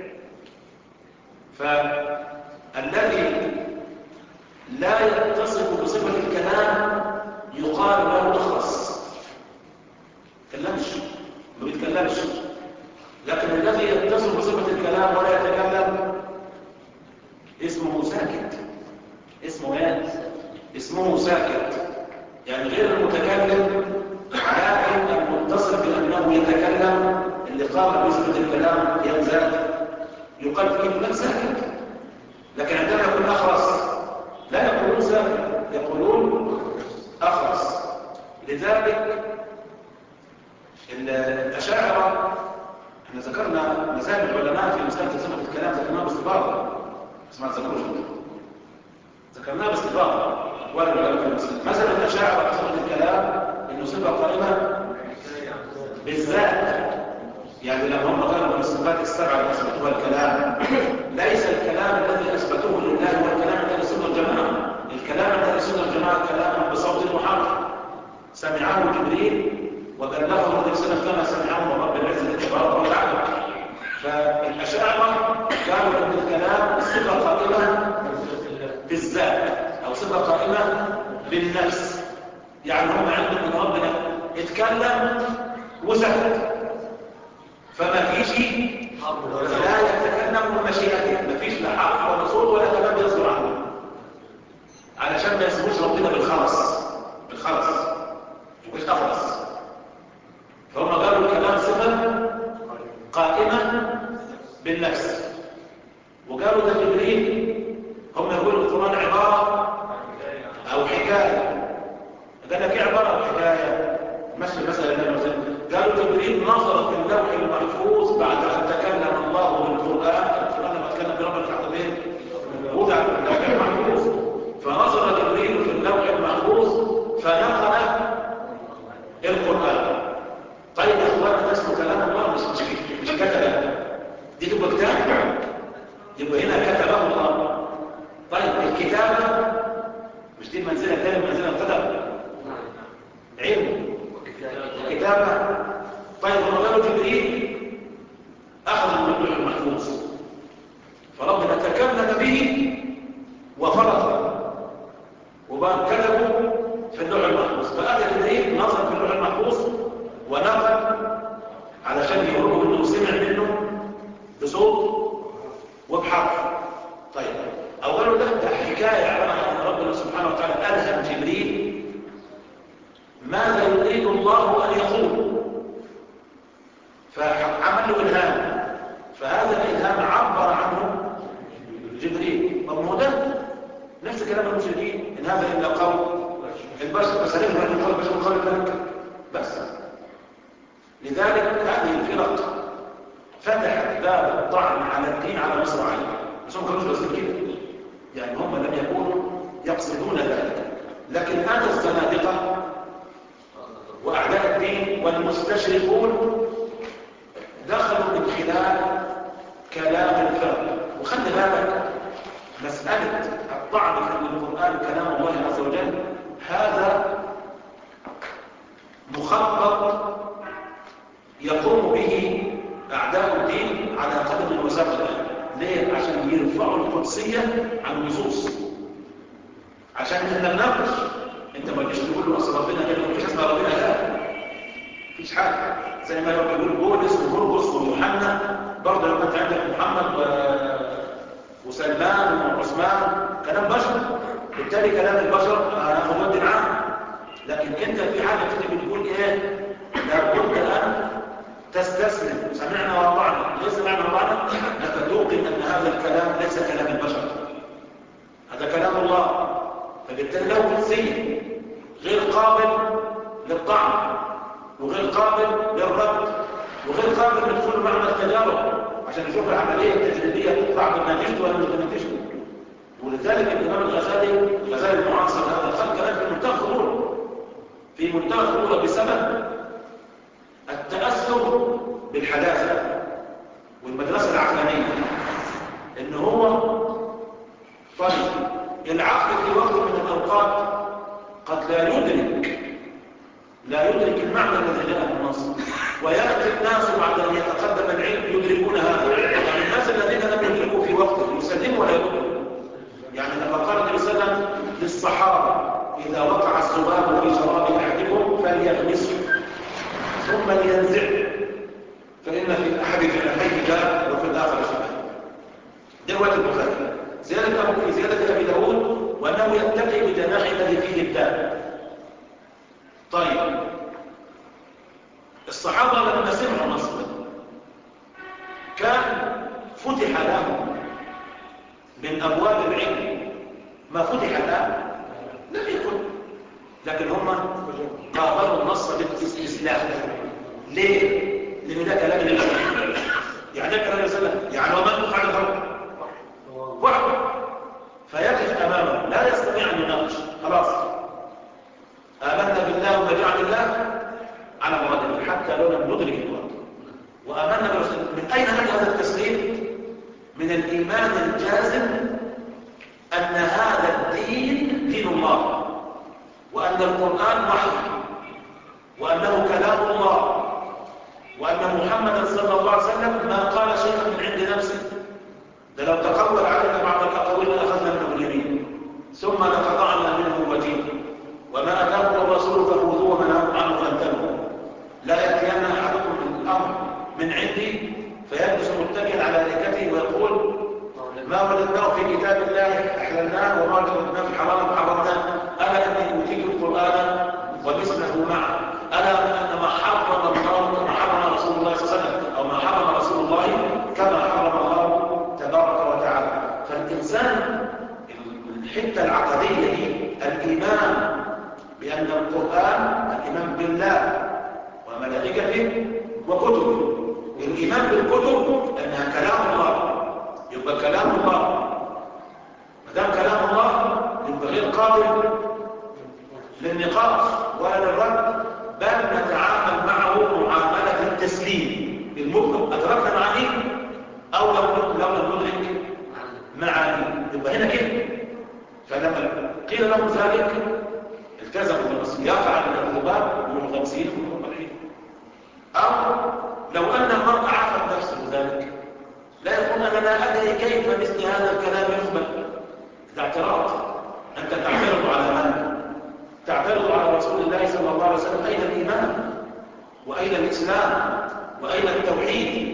Speaker 3: فالذي لا يتصف بصفة الكلام يقال له أخرس، تكلمش ما بيتكلمش. لكن الذي يتصف بصفة الكلام ولا يتكلم اسمه ساكت. اسمه ايه؟ اسمه ساكت، يعني غير المتكلم لكن المتصف بأنه يتكلم اللي قام بصفة الكلام ينزل يقال فيه فلان ساكت. لكن عندما يقول أخرس لا يقولون ساكت، يقولون أخرس. لذلك الأشاعرة احنا ذكرنا مذاهب العلماء في مسألة صفة الكلام، ذكرناه باستفاضة بس ما تذكروش، ذكرناه باستفاضة أقوال العلماء في المسألة. مثلا الأشاعرة صفة الكلام إنه صفة قائمة بالذات، يعني لما هم قالوا من الصفات السبعة اللي أثبتوها الكلام، ليس الكلام الذي أثبتوه لله هو الكلام عند السنة والجماعة. الكلام عند السنة والجماعة كلام بصوت محرك سمعه جبريل وبلغه النبي صلى الله عليه وسلم كما سمعه من رب العزة تبارك وتعالى. فالأشاعرة قالوا أن الكلام صفة قائمة بالذات أو صفة قائمة بالنفس، يعني هم عندهم أن ربنا اتكلم وسكت، فما فيش لا يتكلم بمشيئته، ما فيش لا حرف ولا صوت ولا كلام يصدر عنه، علشان ما يسموش ربنا بالخلص بالخلص مش أخلص. فهم قالوا الكلام صفة قائمة بالنفس، وقالوا ده جبريل هم يقولوا القرآن عبارة أو حكاية. قال لك ايه عبارة أو حكاية؟ مثل مثلا قالوا جبريل نظر في اللوح المحفوظ بعد أن تكلم الله بالقرآن. القرآن لما تكلم برب العالمين وضع في اللوح المحفوظ، فنظر جبريل في اللوح المحفوظ فنقل القرآن. طيب يا اخوان ده اسمه كلام الله مش مش مش كتبه، دي تبقى كتاب، يبقى هنا كتبه الله. طيب الكتابة مش دي المنزلة الثانية من منزلة القدم، علم وكتابة. طيب هم قالوا جبريل أخذ من اللوح المحفوظ فربنا تكلم به وفرض وبعد كتبه في اللوح المحفوظ، فأتى جبريل نظر في اللوح المحفوظ ونقل علشان يقولوا انه سمع منه بصوت وبحرف. طيب او قالوا ده ده حكايه عباره عن ربنا سبحانه وتعالى الهم جبريل ماذا يريد الله ان يقول، فعمل له الهام، فهذا الالهام عبر عنه جبريل. طب ما هو ده نفس كلام المشركين، ان هذا الا قول البشر، بس هنفهم ان قول البشر قول الملك بس. لذلك هذه الفرق فتحت باب الطعن على الدين على مصر عليه، بس هم كانوا بس كده، يعني هم لم يكونوا يقصدون ذلك، لكن اتى الزنادقه واعداء الدين والمستشرقون دخلوا من خلال كلام الفرق. وخلي بالك مساله الطعن في القران كلام الله عز وجل هذا مخطط يقوم به أعداء الدين على قدم وساق. ليه؟ عشان يرفعوا القدسية عن النصوص، عشان احنا نناقش. انت ما تجيش تقول له اصل ربنا قال مفيش اسمها ربنا لا مفيش حاجه، زي ما يقول بولس ومرقس ويوحنا برضه لما انت عندك محمد و... وسلمان وعثمان كلام بشر، بالتالي كلام البشر هناخد ود العام. لكن انت في حاجه تيجي بتقول ايه؟ لابد ان تستسلم، سمعنا وأطعنا. ليس سمعنا وأطعنا لفتوقن أن هذا الكلام ليس كلام البشر، هذا كلام الله. فبالتالي له قدسية غير قابل للطعن وغير قابل للرد وغير قابل لدخول معمل التجارب عشان نشوف العملية التجريبية تطلع بالنتيجة ولا مش بالنتيجة. ولذلك الإمام الغزالي الغزالي المعاصر هذا قال كلام في منتهى الخطورة في منتهى الخطورة بسبب التأثر بالحداثة والمدرسة العقلانية. إن هو طيب العقل في وقت من الأوقات قد لا يدرك لا يدرك المعنى الذي جاء في النص، ويأتي الناس بعد أن يتقدم العلم يدركون هذا. يعني الناس الذين لم يدركوا في وقته يسلموا ولا يدركوا. يعني لما قال النبي صلى الله عليه وسلم للصحابة إذا وقع الذباب في شراب أحدكم فليغمسه ثم لينزع فإن في أحد جناحيه داء وفي الآخر شفاء. ده رواية البخاري. زيادة أبو في زيادة أبي داود وأنه يتقي بجناح الذي فيه الداء. طيب الصحابة لما سمعوا النص كان فتح لهم من أبواب العلم ما فتح الآن لم يكن، لكن هم قابلوا النص بالاستسلام. ليه؟ لأن ده كلام الله. يعني ده كلام الله، يعني ومن يفعل الحكم وحده فيقف أمامه لا يستطيع أن يناقش. خلاص آمنا بالله وجعل الله على مراده حتى لو لم ندرك الوقت. وآمنا برسول. من أين نجد هذا التسليم؟ من الإيمان الجازم أن هذا الدين دين الله، وأن القرآن وحي، وأنه كلام الله، وأن محمدا صلى الله عليه وسلم ما قال شيئا من عند نفسه. ده لو تقول علينا بعض الأقاويل لأخذنا منه اليمين ثم لقطعنا منه الوتين. وما أتاكم الرسول فخذوه وما نهاكم عنه فانتهوا لا يأتين ما وجدناه في كتاب الله أحللناه وما وجدناه في حرام حرمناه. ألا إني أوتيت القرآن ومثله معه. ألا أن ما حرم الله كما حرم رسول الله صلى الله عليه وسلم، أو ما حرم رسول الله كما حرم الله تبارك وتعالى. فالإنسان الحتة العقدية دي، الإيمان بأن القرآن الإيمان بالله وملائكته وكتبه، الإيمان بالكتب أنها كلام الله، يبقى كلام الله. ما دام كلام الله يبقى غير قابل للنقاش ولا للرد، بل نتعامل معه معاملة التسليم المطلق. أدركنا معانيه أو لم لم ندرك معانيه، يبقى هنا كده. فلما قيل له ذلك التزموا بالنص، يقع الارتباط من خمسين وأربعين. أو لو أن المرء عرف نفسه ذلك لا يقول أنا لا أدري كيف مثل هذا الكلام يقبل. ده اعتراض. أنت تعترض على من؟ تعترض على رسول الله صلى الله عليه وسلم. أين الإيمان وأين الإسلام وأين التوحيد؟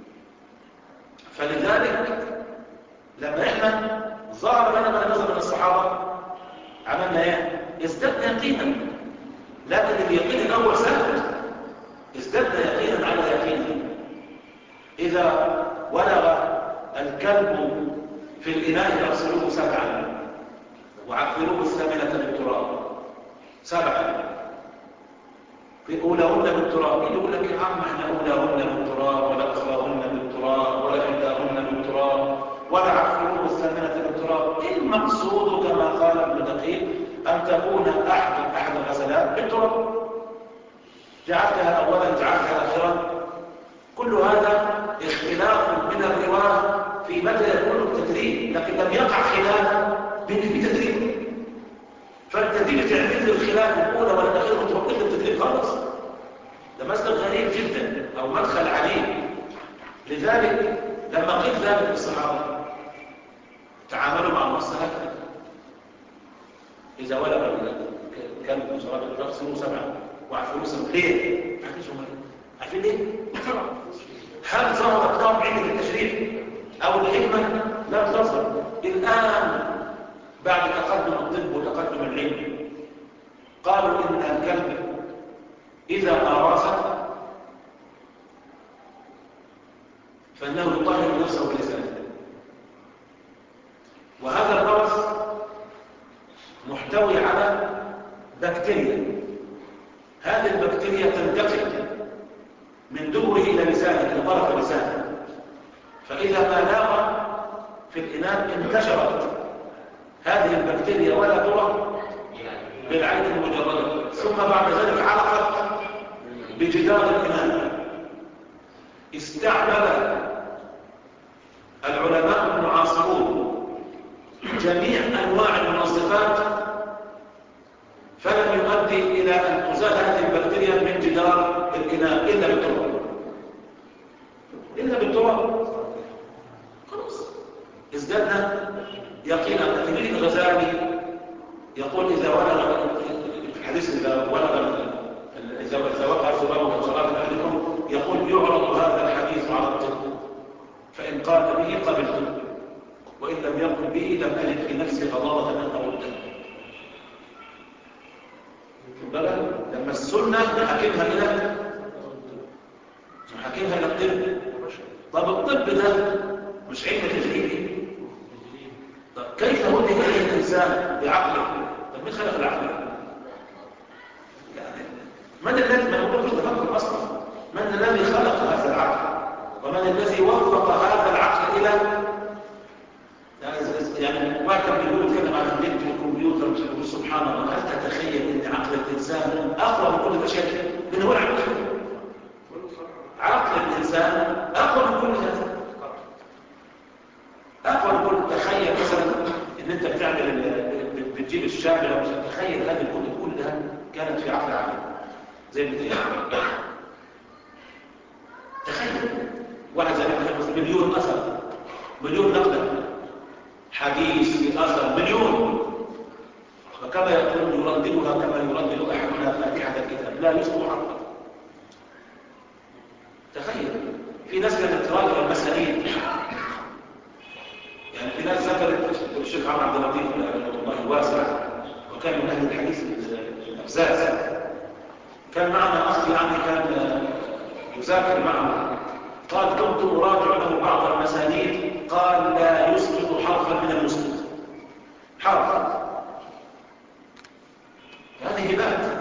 Speaker 3: فلذلك لما إحنا ظهر لنا ما نزل من الصحابة عملنا ايه؟ ازددنا يقينا. لكن اليقين الأول ثابت، ازددنا يقينا على يقين. إذا ولغ الكلب في الإناء فاغسلوه سبعا وعفروه الثامنة بالتراب. سبعا في أولاهن بالتراب. يقول لك يا عم احنا أولاهن بالتراب ولا أخراهن بالتراب ولا إحداهن بالتراب ولا عفروه الثامنة بالتراب. المقصود كما قال ابن دقيق أن تكون أحد أحد الغسلات بالتراب. جعلتها أولا جعلتها آخرا. كل هذا اختلاف من الرواة في متى يكون التدريب، لكن لم يقع خلاف بتدريب. فالتدريب تعمل الخلاف الأولى ولا الأخيرة وتوقف التدريب خالص. ده مسلك غريب جدا أو مدخل عليم. لذلك لما قيل ذلك للصحابة تعاملوا مع النص هكذا. إذا ولغ الكلب صلاة فاغسلوه سبعا وعفروه سبعا. ليه؟ عارفين ليه؟ هل ظهرت لهم علة التشريع أو الحكمة؟ لا تظهر. الآن بعد تقدم الطب وتقدم العلم قالوا إن الكلب إذا قارص فإنه يطهر نفسه بلسانه. وهذا القرص محتوي على بكتيريا. هذه البكتيريا تنتقل من دبره إلى لسانه إلى طرف لسانه، فإذا ما لاغ في الإناء انتشرت هذه البكتيريا ولا ترى بالعين المجردة، ثم بعد ذلك علقت بجدار الإناء. استعمل العلماء المعاصرون جميع أنواع المنظفات فلم يؤدي إلى أن تزال هذه البكتيريا من جدار الإناء إلا بالتراب. إلا بالتراب. خلاص ازدادنا يقينا. الإمام الغزالي يقول إذا ولغ الحديث إذا ولغ إذا وقع الذباب في صلاة أحدكم يقول يعرض هذا الحديث على الطب، فإن قال به قبلته وإن لم يقل به لم أجد في نفسي غضاضة أن أرده. لما السنة نحكمها إلى نحكمها إلى الطب. طب الطب ده مش علم تجريبي؟ طب كيف هدي إليه الإنسان بعقله؟ طب مين خلق العقل؟ يعني من الذي ما هو مش تفكر أصلا؟ من الذي خلق هذا العقل؟ ومن الذي وفق هذا العقل إلى يعني ما كان بيقول يتكلم عن النت والكمبيوتر. سبحان الله، هل تتخيل ان عقل الانسان اقوى من كل الاشياء؟ من هو العقل؟ عقل الانسان اقوى من كل هذا، اقوى من كل. تخيل مثلا ان انت بتعمل بتجيب الشعب، لو مش تخيل هذه الكتب كلها كانت في عقل عقل زي ما تخيل واحد زي ما مليون اثر، مليون نقله حديث في أثر مليون، فكما يقول يرددها كما يردد أحدنا فاتحة الكتاب لا يصبح عقلا. تخيل في ناس كانت تراجع المسائل، يعني في ناس ذكرت الشيخ عمرو عبد اللطيف رحمه الله الواسع، وكان من اهل الحديث الابزاز. كان معنا اخ يعني كان يذاكر معه، قال كنت اراجع له بعض المسانيد، قال لا يسقط حرفا من المسلم، حرف. هذه هبات.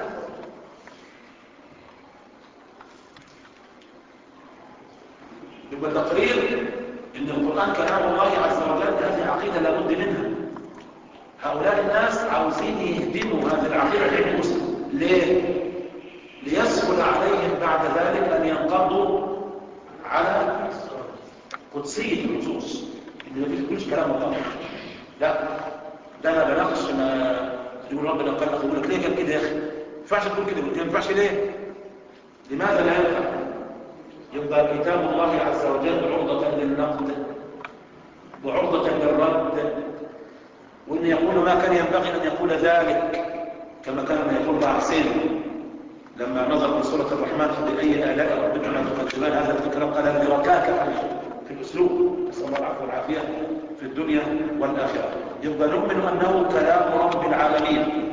Speaker 3: يبقى تقرير ان القرآن كلام الله عز وجل، هذه عقيدة لابد منها. هؤلاء الناس عاوزين يهدموا هذه العقيدة في المسلم. ليه؟ ليسهل عليهم بعد ذلك ان ينقضوا على قدسية النصوص، ان ما بيقولش كلام الله. لا، ده انا بناقش ما يقول ربنا قال، يقول لك ليه كان كده يا اخي؟ ما ينفعش تقول كده، ما ينفعش ليه؟ لماذا لا ينفع؟ يبقى كتاب الله عز وجل عرضة للنقد وعرضة للرد، وإن يقول ما كان ينبغي أن يقول ذلك، كما كان يقول مع حسين لما نظر في سورة الرحمن فبأي آلاء ربكما تكذبان، هذا الكلام قال لركاك في الأسلوب، نسأل الله العفو والعافية في الدنيا والآخرة. يبقى نؤمن أنه كلام رب العالمين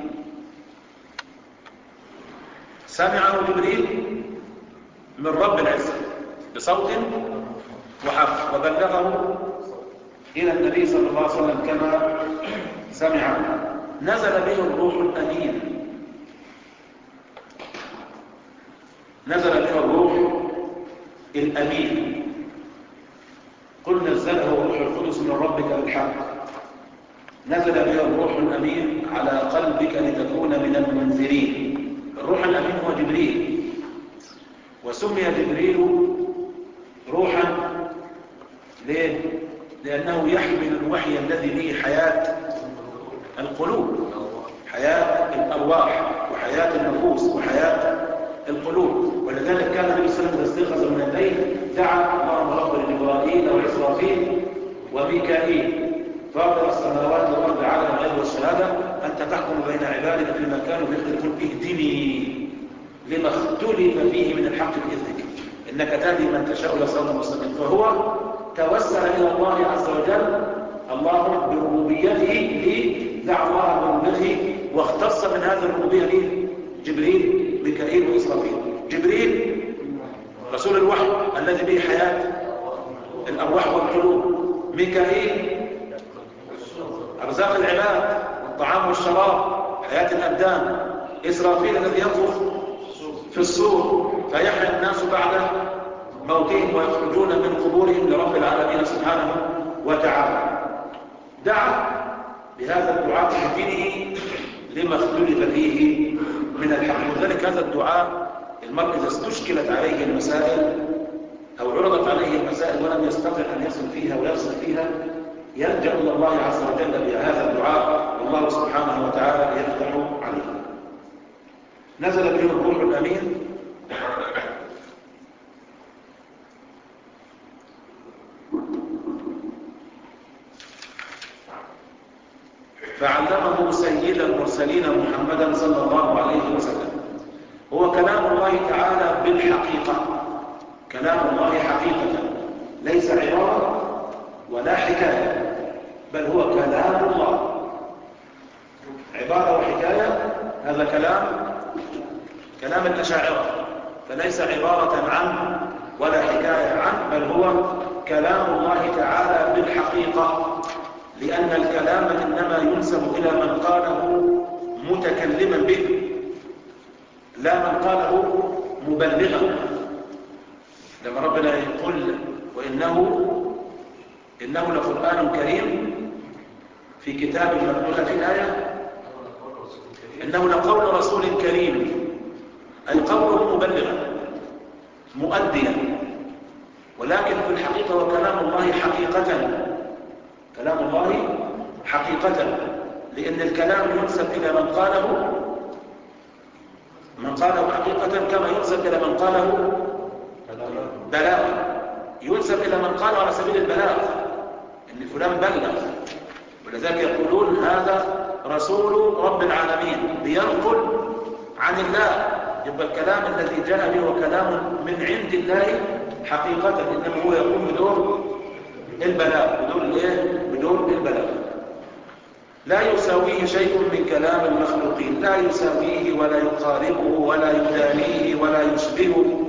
Speaker 3: سمعه جبريل من رب العزة بصوت وحرف، وبلغه إلى النبي صلى الله عليه وسلم كما سمع. نزل به الروح الأمين، نزل به الروح الأمين، قل نزله الروح القدس من ربك بالحق. نزل به الروح الأمين على قلبك لتكون من المنذرين. الروح الأمين هو جبريل، وسمي جبريل روحا ليه؟ لأنه يحمل الوحي الذي به حياة القلوب، حياة الأرواح وحياة النفوس وحياة القلوب. ولذلك كان النبي صلى الله عليه وسلم استيقظ من الليل دعا اللهم رب جبرائيل وإسرافيل وميكائيل فاطر السماوات والأرض عالم الغيب والشهادة أنت تحكم بين عبادك فيما كانوا يختلفون، اهدني لما اختلف فيه من الحق بإذنك إنك تهدي من تشاء إلى صراط مستقيم. فهو توسل إلى الله عز وجل، الله بربوبيته لدعا الله بربوبيته، واختص من هذه الربوبية به جبريل ميكائيل وإسرافيل. جبريل رسول الوحي الذي به حياة الأرواح والقلوب، ميكائيل أرزاق العباد والطعام والشراب حياة الأبدان، إسرافيل الذي ينفخ في الصور فيحيى الناس بعد موتهم ويخرجون من قبورهم لرب العالمين سبحانه وتعالى. دعا بهذا الدعاء بدينه لما اختلف فيه من الحق. وذلك هذا الدعاء المرء إذا استشكلت عليه المسائل أو عرضت عليه المسائل ولم يستطع أن يصل فيها ويفصل فيها، يلجأ إلى الله عز وجل بهذا الدعاء، والله سبحانه وتعالى يفتح عليه. نزل به الروح الأمين فعلمه سيد المرسلين محمدا صلى الله عليه وسلم. هو كلام الله تعالى بالحقيقة، كلام الله حقيقة، ليس عبارة ولا حكاية، بل هو كلام الله. عبارة وحكاية هذا كلام كلام الأشاعرة، فليس عبارة عنه ولا حكاية عنه، بل هو كلام الله تعالى بالحقيقة، لأن الكلام إنما ينسب إلى من قاله متكلما به لا من قاله مبلغا. لما ربنا يقول وإنه إنه لقرآن كريم في كتاب مكنون، في الآية إنه لقول رسول كريم، أي قوله مبلغا مؤديا، ولكن في الحقيقة وكلام الله حقيقة، كلام الله حقيقة، لأن الكلام ينسب إلى من قاله من قاله حقيقة، كما ينسب إلى من قاله بلاغ، ينسب إلى من قاله على سبيل البلاغ، إن فلان بلغ. ولذلك يقولون هذا رسول رب العالمين بينقل عن الله. يبقى الكلام الذي جاء به هو كلام من عند الله حقيقة، إنما هو يقوم بدور البلاغ، بدون الايه؟ بدون البلاغ. لا يساويه شيء من كلام المخلوقين، لا يساويه ولا يقاربه ولا يدانيه ولا يشبهه.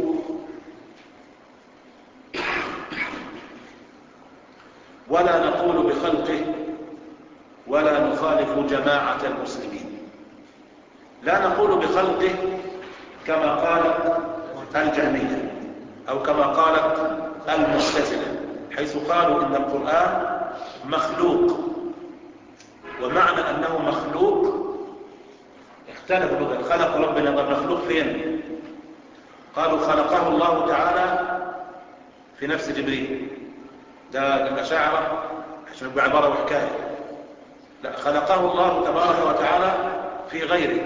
Speaker 3: ولا نقول بخلقه ولا نخالف جماعة المسلمين. لا نقول بخلقه كما قالت الجهمية أو كما قالت المعتزلة، حيث قالوا إن القرآن مخلوق، ومعنى أنه مخلوق اختلف بقى. خلق ربنا مخلوق فين؟ قالوا خلقه الله تعالى في نفس جبريل، ده الأشاعرة عشان يبقى عبارة وحكاية. لا، خلقه الله تبارك وتعالى في غيره.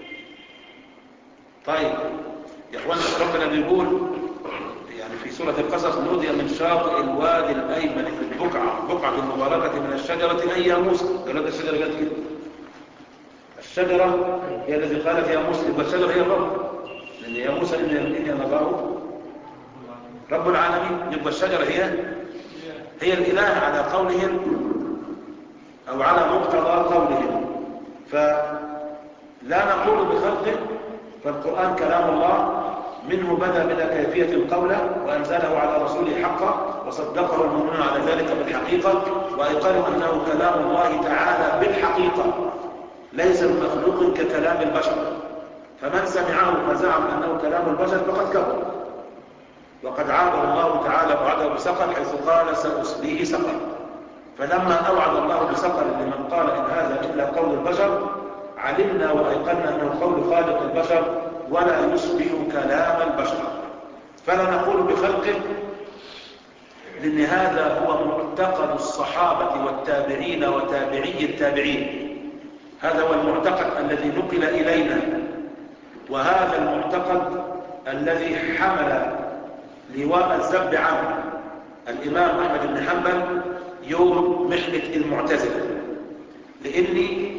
Speaker 3: طيب يا اخوانا، ربنا بيقول يعني في سورة القصص: نودي من شاطئ الوادي الأيمن في البقعة بقعة المباركة من الشجرة أي يا موسى. قالت الشجرة قالت كده، الشجرة هي التي قالت يا موسى، يبقى الشجرة هي الرب، لأن يا موسى إني أنا الله رب العالمين، يبقى الشجرة هي هي الإله على قولهم أو على مقتضى قولهم. فلا نقول بخلقه، فالقرآن كلام الله، منه بدأ بلا كيفية القول وأنزله على رسوله حقا، وصدقه المؤمنون على ذلك بالحقيقة، وأيقنوا أنه كلام الله تعالى بالحقيقة ليس بمخلوق ككلام البشر. فمن سمعه فزعم أنه كلام البشر فقد كفر، وقد عاده الله تعالى وعده بسقر، حيث قال سأصليه سقر. فلما أوعد الله بسقر لمن قال إن هذا إلا قول البشر، علمنا وأيقنا أنه قول خالق البشر ولا يشبه كلام البشر. فلا نقول بخلقه، لأن هذا هو معتقد الصحابة والتابعين وتابعي التابعين. هذا هو المعتقد الذي نقل إلينا، وهذا المعتقد الذي حمل لواء الذب عنه الإمام أحمد بن حنبل يوم محنة المعتزلة. لأن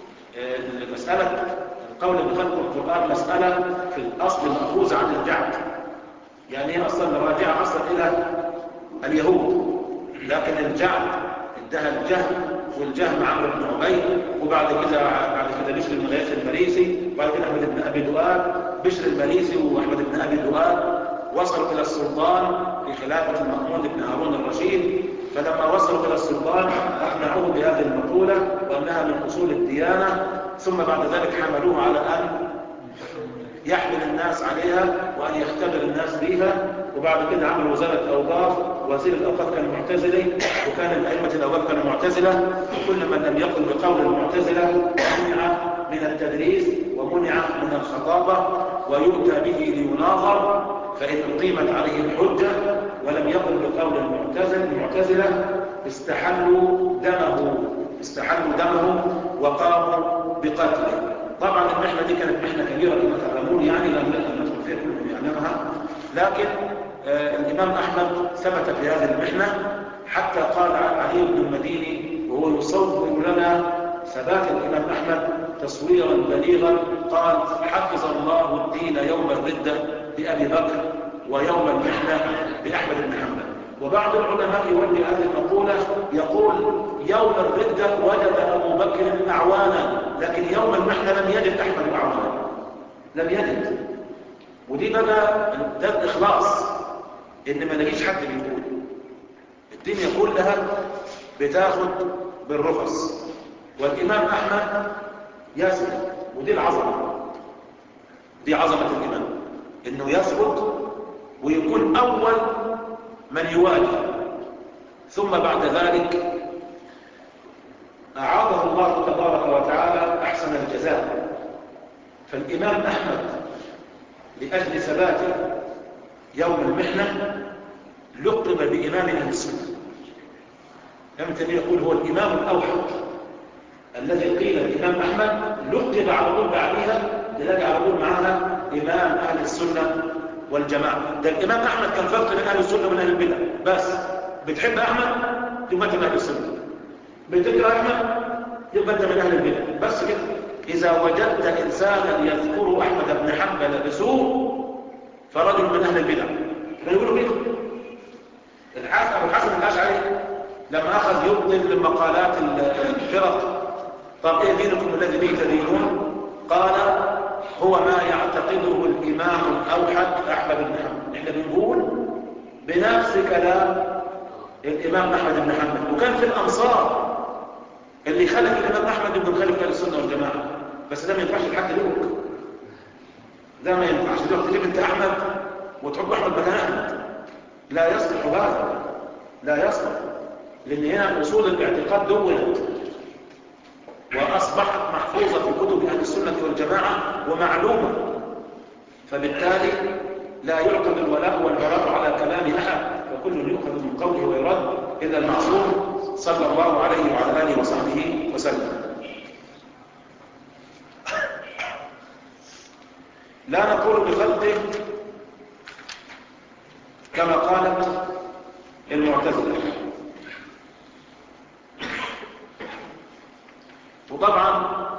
Speaker 3: مسألة القول بخلق القرآن مسألة في الأصل مأخوذة عن الجعد، يعني هي أصلا راجعة أصلا إلى اليهود، لكن الجعد ادها الجهم، والجهم عمرو بن عبيد، وبعد كده بعد كده بشر بن غياث المريسي، وبعد كده أحمد بن أبي دؤاد. بشر المريسي وأحمد بن أبي دؤاد وصلوا إلى السلطان في خلافة المأمون بن هارون الرشيد، فلما وصلوا إلى السلطان أقنعوه بهذه المقولة وأنها من أصول الديانة، ثم بعد ذلك حملوه على أن يحمل الناس عليها وأن يختبر الناس بها. وبعد كده عمل وزارة أوقاف، وزير الأوقاف كان معتزلي، وكان من أئمة الأوقاف كانوا معتزلة، وكل من لم يقل بقول المعتزلة منع من التدريس ومنع من الخطابة ويؤتى به ليناظر، فإن أقيمت عليه الحجة ولم يقل بقول المعتزل المعتزلة استحلوا دمه استحلوا دمه وقاموا بقتله. طبعا المحنة دي كانت محنة كبيرة كما تعلمون، يعني لم ندخل فيها كل من يعلمها، لكن آه الإمام أحمد ثبت في هذه المحنة، حتى قال علي بن المديني وهو يصور لنا ثبات الإمام أحمد تصويرا بليغا، قال: حفظ الله الدين يوم الردة بأبي بكر ويوم المحنة بأحمد بن حنبل. وبعض العلماء يولي هذه المقولة يقول: يوم الردة وجد أبو بكر أعوانا، لكن يوم المحنة لم يجد أحمد أعوانا، لم يجد. ودي بقى ده الإخلاص، إن ما نجيش حد بيقول الدنيا كلها بتاخد بالرخص، والإمام أحمد يثبت. ودي العظمة، دي عظمة الإمام، إنه يثبت ويكون أول من يواجه، ثم بعد ذلك أعاده الله تبارك وتعالى أحسن الجزاء. فالإمام أحمد لأجل ثباته يوم المحنة لقب بإمام أهل السنة. يمكن يقول هو الإمام الأوحد الذي قيل الإمام أحمد لقب على طول عليها، تلاقي على طول معها إمام أهل السنة والجماعة. ده الإمام أحمد كان فرق بين أهل السنة وبين أهل البدع. بس بتحب أحمد يبقى أنت من أهل السنة، بتكره أحمد يبقى أنت من أهل البدع. بس كده. إذا وجدت إنسانا يذكر أحمد بن حنبل بسوء فرجل من أهل البدع. كانوا يقولوا كده. الحسن أبو الحسن الأشعري لما أخذ يبطل مقالات الفرق. طب إيه دينكم الذي به تدينون؟ قال هو ما يعتقده الإمام الأوحد أحمد بن حنبل. إحنا بنقول بنفس كلام الإمام أحمد بن حنبل، وكان في الأمصار اللي خلف الإمام أحمد بن خلف أهل السنة والجماعة. بس ده ما ينفعش لحد لوك، ده ما ينفعش تروح تجيب انت أحمد وتحط أحمد مكان أحمد، لا يصلح هذا، لا يصلح، لأن هنا أصول الاعتقاد دونت وأصبحت محفوظة في كتب أهل السنة والجماعة ومعلومة، فبالتالي لا يعقد الولاء والبراء على كلام أحد، فكل يؤخذ من قوله ويرد إلا المعصوم صلى الله عليه وعلى آله وصحبه وسلم. لا نقول بخلقه كما قالت المعتزلة. وطبعا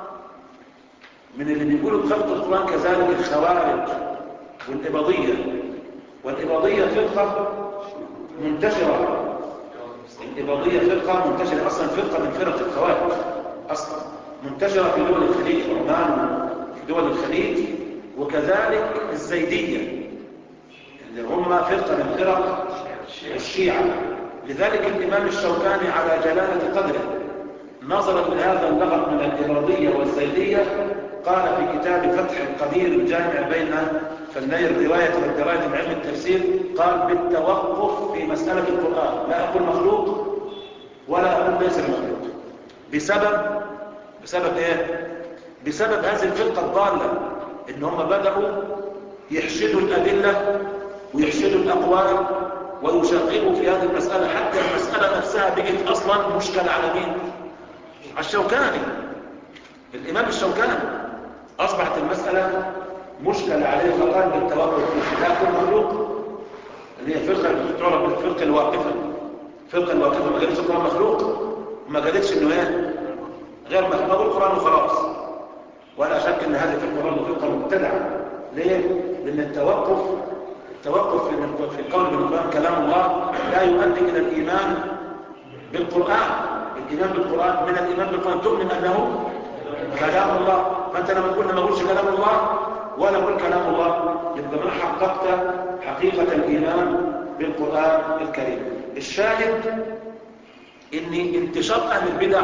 Speaker 3: من اللي بيقولوا بخلق القرآن كذلك الخوارج والإباضية. والإباضية فرقة منتشرة، الإباضية فرقة منتشرة أصلا، فرقة من فرق الخوارج أصلا منتشرة في دول الخليج، عمان في دول الخليج، وكذلك الزيدية اللي هم فرقة من فرق الشيعة. لذلك الإمام الشوكاني على جلالة قدره نظرا لهذا اللغط من الإباضية والزيدية قال في كتاب فتح القدير الجامع بين فني الرواية والدراية من علم التفسير، قال بالتوقف في مسألة القرآن، لا أقول مخلوق ولا أقول ليس مخلوق، بسبب بسبب إيه؟ بسبب هذه الفرقة الضالة، إن هم بدأوا يحشدوا الأدلة ويحشدوا الأقوال ويشغلوا في هذه المسألة، حتى المسألة نفسها بقت أصلا مشكلة على مين؟ على الشوكاني، الإمام الشوكاني أصبحت المسألة مشكلة عليه، فقال بالتوقف لا أكون مخلوق، اللي هي فرقة تعرف بالفرقة الواقفة. الفرقة الواقفة ما قالتش القرآن مخلوق، ما قالتش إنه إيه غير مخلوق القرآن وخلاص، ولا شك إن هذه فرقة برضه فرقة مبتدعة. ليه؟ لأن التوقف التوقف في القول بالقرآن كلام الله لا يؤدي إلى الإيمان بالقرآن. الإيمان بالقرآن من الإيمان بالقرآن تؤمن أنه كلام الله، فأنت لما تقول ما أقولش كلام الله ولا أقول كلام الله يبقى ما حققت حقيقة الإيمان بالقرآن الكريم. الشاهد إن انتشار أهل البدع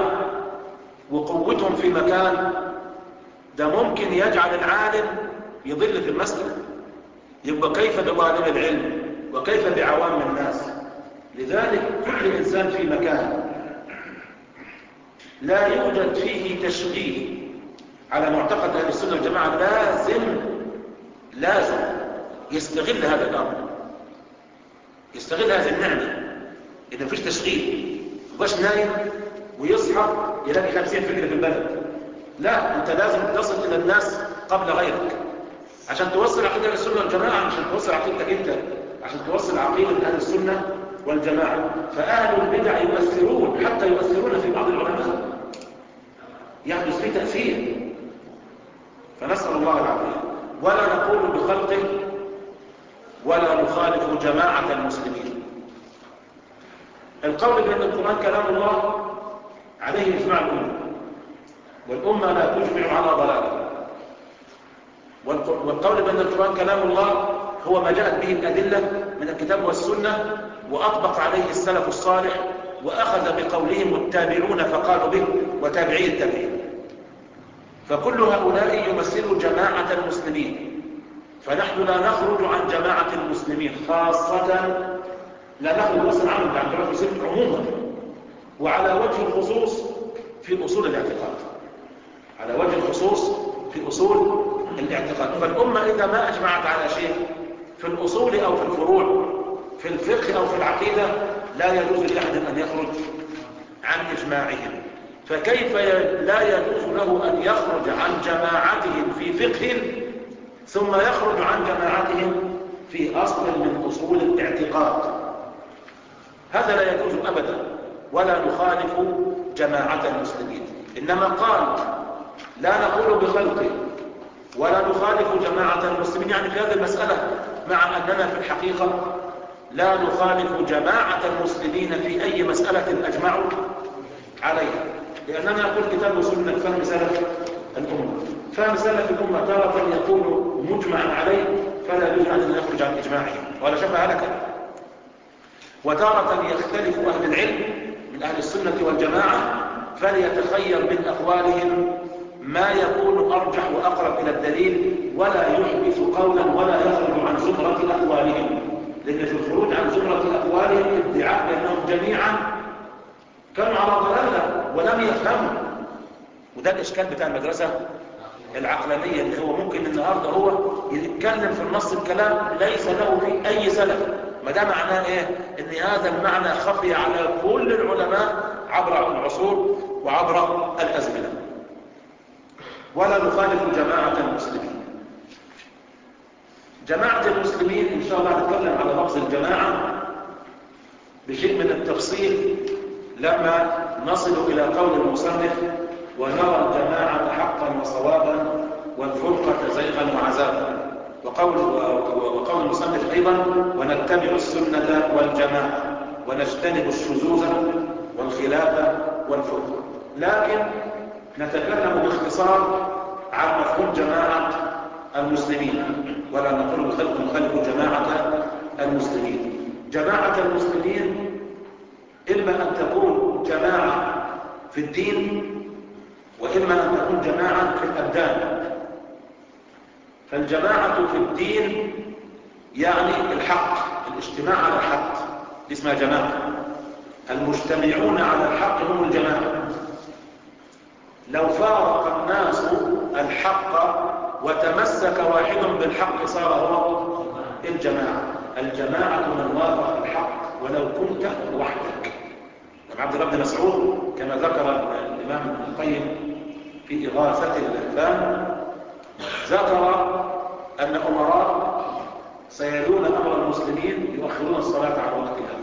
Speaker 3: وقوتهم في مكان ده ممكن يجعل العالم يضل في المسألة، يبقى كيف بطالب العلم وكيف بعوام الناس. لذلك كل إنسان في مكان لا يوجد فيه تشغيل على معتقد أهل السنة والجماعة لازم لازم يستغل هذا الأمر، يستغل هذه النعمة. إذا مفيش تشغيل مبقاش نايم ويصحى يلاقي خمسين فكرة في البلد، لا، أنت لازم تصل إلى الناس قبل غيرك عشان توصل عقيدة أهل السنة والجماعة، عشان توصل عقيدتك أنت، عشان توصل عقيدة أهل السنة والجماعة. فأهل البدع يؤثرون، حتى يؤثرون في بعض العلماء، يحدث فيه تأثير، فنسأل الله العافية. ولا نقول بخلقه ولا نخالف جماعة المسلمين. القول بأن القرآن كلام الله عليه إجماع الأمة، والأمة لا تجمع على ضلاله. والقول بأن القرآن كلام الله هو ما جاءت به الأدلة من الكتاب والسنة وأطبق عليه السلف الصالح وأخذ بقولهم التابعون فقالوا به وتابعي التابعين. فكل هؤلاء يمثلوا جماعة المسلمين، فنحن لا نخرج عن جماعة المسلمين خاصة، لا نخرج أصلا عنهم عن جماعة المسلمين عموما، وعلى وجه الخصوص في أصول الاعتقاد، على وجه الخصوص في أصول الاعتقاد. فالأمة إذا ما أجمعت على شيء في الأصول أو في الفروع، في الفقه أو في العقيدة، لا يجوز لأحد أن يخرج عن إجماعهم. فكيف لا يجوز له أن يخرج عن جماعتهم في فقه ثم يخرج عن جماعتهم في أصل من أصول الاعتقاد؟ هذا لا يجوز أبدا، ولا نخالف جماعة المسلمين. إنما قال لا نقول بخلقه ولا نخالف جماعة المسلمين، يعني في هذه المسألة، مع أننا في الحقيقة لا نخالف جماعة المسلمين في أي مسألة أجمعوا عليها، لأننا نقول كتاب وسنة فهم سلف الأمة. فهم سلف الأمة تارة يكون مجمعا عليه فلا يجوز أن يخرج عن إجماعه ولا شبه لك، وتارة يختلف أهل العلم من أهل السنة والجماعة فليتخير من أقوالهم ما يكون أرجح وأقرب إلى الدليل ولا يحدث قولا ولا يخرج عن زمرة أقوالهم، لأن في الخروج عن زمرة أقوالهم ادعاء بأنهم جميعا كانوا على ضلالة ولم يفهموا. وده الإشكال بتاع المدرسة العقلانية، اللي هو ممكن النهاردة هو يتكلم في النص الكلام ليس له في أي سلف، ما ده معناه إيه؟ إن هذا المعنى خفي على كل العلماء عبر العصور وعبر الأزمنة. ولا نخالف جماعة المسلمين. جماعة المسلمين إن شاء الله نتكلم على لفظ الجماعة بشيء من التفصيل لما نصل إلى قول المصنف ونرى الجماعة حقا وصوابا والفرقة زيغا وعذابا، وقول, وقول المصنف أيضا ونتبع السنة والجماعة ونجتنب الشذوذ والخلاف والفرقة. لكن نتكلم باختصار عن مفهوم جماعة المسلمين ولا نقول نخالف جماعة المسلمين. جماعة المسلمين إما أن تكون جماعة في الدين وإما أن تكون جماعة في الأبدان. فالجماعة في الدين يعني الحق، الاجتماع على الحق اسمها جماعة، المجتمعون على الحق هم الجماعة. لو فارق الناس الحق وتمسك واحد بالحق صار هو الجماعة. الجماعة من وافق الحق ولو كنت وحدك. عبد الله بن مسعود كما ذكر الإمام ابن القيم في إغاثة اللهفان ذكر أن أمراء سيلون أمر المسلمين يؤخرون الصلاة عن وقتها،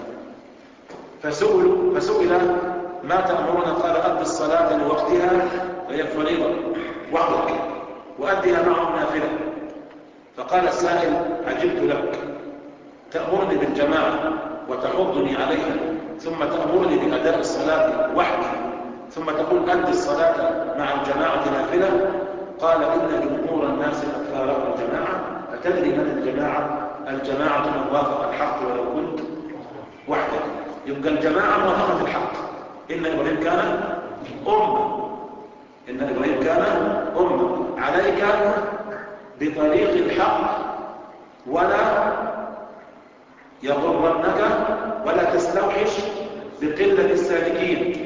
Speaker 3: فسئلوا فسئل ما تأمرون؟ قال أدي الصلاة لوقتها وهي الفريضة وحدك وأديها معهم نافلة. فقال السائل عجبت لك، تأمرني بالجماعة وتحضني عليها ثم تأمرني بأداء الصلاة وحدي ثم تقول أدي الصلاة مع الجماعة نافلة؟ قال إن جمهور الناس قد فارقوا الجماعة. فتدري من الجماعة؟ الجماعة من وافق الحق ولو كنت وحدك. يبقى الجماعة موافقة الحق. إن إبراهيم كان أمة، إن إبراهيم كان أمة. عليك بطريق الحق ولا يغرنك ولا تستوحش بقلة السالكين،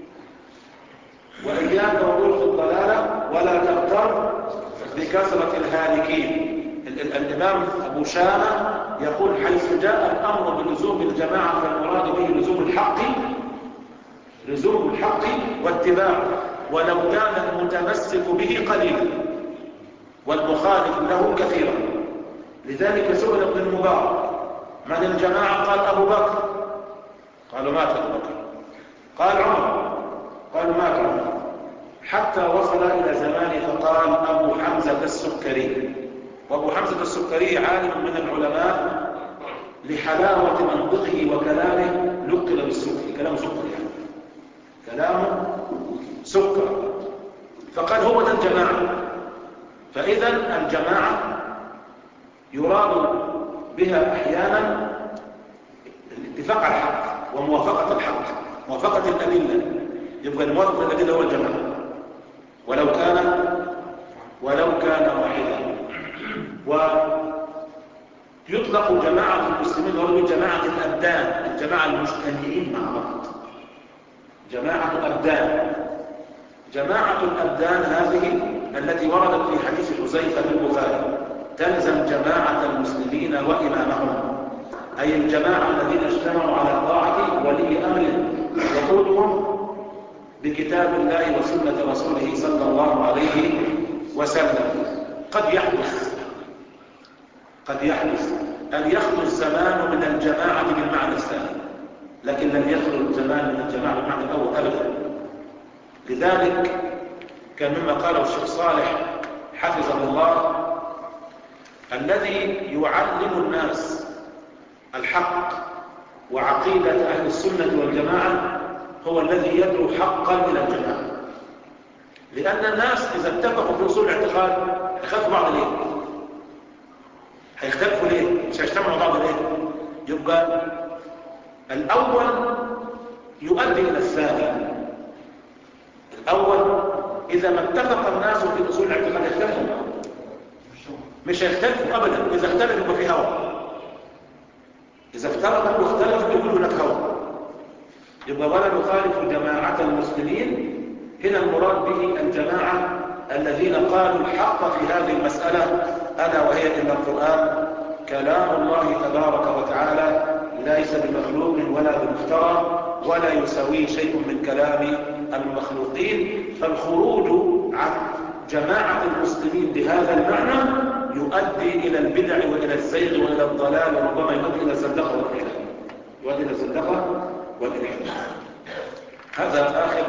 Speaker 3: وإياك وطرق الضلالة ولا تغتر بكثرة الهالكين. الإمام أبو شامة يقول حيث جاء الأمر بلزوم الجماعة فالمراد به لزوم الحق لزوم الحق واتباعه ولو كان المتمسك به قليلا والمخالف له كثيرا. لذلك سئل ابن المبارك من الجماعة؟ قال أبو بكر. قالوا مات أبو بكر. قال عمر. قالوا مات عمر. حتى وصل إلى زمان فقال أبو حمزة السكري. وأبو حمزة السكري عالم من العلماء لحلاوة منطقه وكلامه لقل بالسكر، كلامه سكر يعني كلامه سكر. فقال هو ده الجماعة. فإذا الجماعة يراد بها أحيانا الاتفاق على الحق وموافقة الحق، موافقة الأدلة. يبقى الموافقة الأدلة هو الجماعة ولو كان ولو كان واحدا. ويطلق جماعة المسلمين ورد جماعة الأبدان، الجماعة المجتمعين مع بعض، جماعة الأبدان. جماعة الأبدان هذه التي وردت في حديث حذيفة بن البخاري تلزم جماعة المسلمين وإمامهم، أي الجماعة الذين اجتمعوا على طاعة ولي أمر يقودهم بكتاب الله وسنة رسوله صلى الله عليه وسلم. قد يحدث قد يحدث أن يخلو الزمان من الجماعة بالمعنى الثاني، لكن لن يخلو الزمان من الجماعة بالمعنى الأول أبدا. لذلك كان مما قاله الشيخ صالح حفظه الله الذي يعلم الناس الحق وعقيدة أهل السنة والجماعة هو الذي يدعو حقا إلى الجماعة. لأن الناس إذا اتفقوا في أصول الاعتقاد هيخالفوا بعض ليه؟ هيختلفوا ليه؟ مش هيجتمعوا بعض ليه؟ يبقى الأول يؤدي إلى الثاني. الأول إذا ما اتفق الناس في أصول الاعتقاد يختلفوا، مش هيختلفوا أبدا. إذا اختلفوا يبقى في هوى، إذا افترقوا واختلفوا يقولوا لك هوى. يبقى ولا نخالف جماعة المسلمين، هنا المراد به الجماعة الذين قالوا الحق في هذه المسألة، ألا وهي إن القرآن كلام الله تبارك وتعالى ليس بمخلوق ولا بمفترى ولا يساويه شيء من كلام المخلوقين. فالخروج عن جماعة المسلمين بهذا المعنى يؤدي إلى البدع وإلى الزيغ وإلى الضلال، وربما يؤدي إلى الزندقة والإلحاد. يؤدي إلى الزندقة والإلحاد. هذا آخر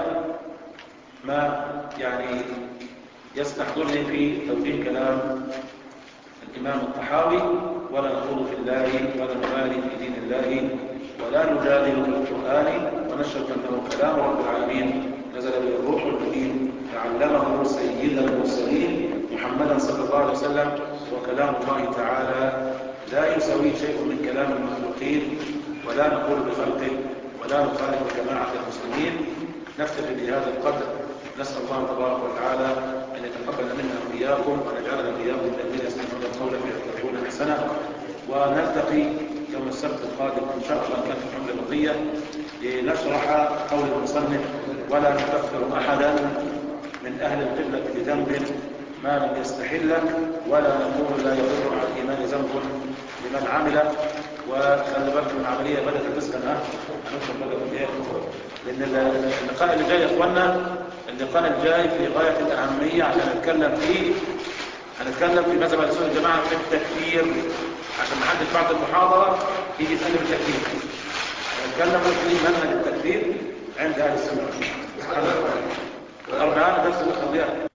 Speaker 3: ما يعني يستحضرني في توجيه كلام الإمام الطحاوي: ولا نخوض في الله ولا نبالي في دين الله ولا نجادل في القرآن ونشهد أنه كلام رب العالمين نزل به الروح الأمين تعلمه سيد المرسلين محمدا صلى الله عليه وسلم، وكلام الله تعالى لا يساوي شيء من كلام المخلوقين، ولا نقول بخلقه ولا نخالف جماعة المسلمين. نكتفي بهذا القدر. نسأل الله تبارك وتعالى أن يتقبل منا وإياكم وأن يجعلنا وإياكم الذين يستمعون القول فيتبعون أحسنه. ونلتقي يوم السبت القادم إن شاء الله كان في حمل بقية لنشرح قول المصنف: ولا نكفر أحدا من أهل القبلة بذنب ما لم يستحل، ولا نقول لا يضر على الإيمان ذنب لمن عمل. وخلي بالكم العملية بدأت تسخن. ها هندخل بقى في ايه؟ لأن اللقاء اللي جاي يا اخوانا، اللقاء الجاي في غاية الأهمية عشان نتكلم فيه. هنتكلم في مذهب السنة الجماعة في التكفير، عشان محدش بعد المحاضرة يجي يسألني في التكفير. هنتكلم في منهج التكفير عند أهل السنة. الأربعان بس نخليها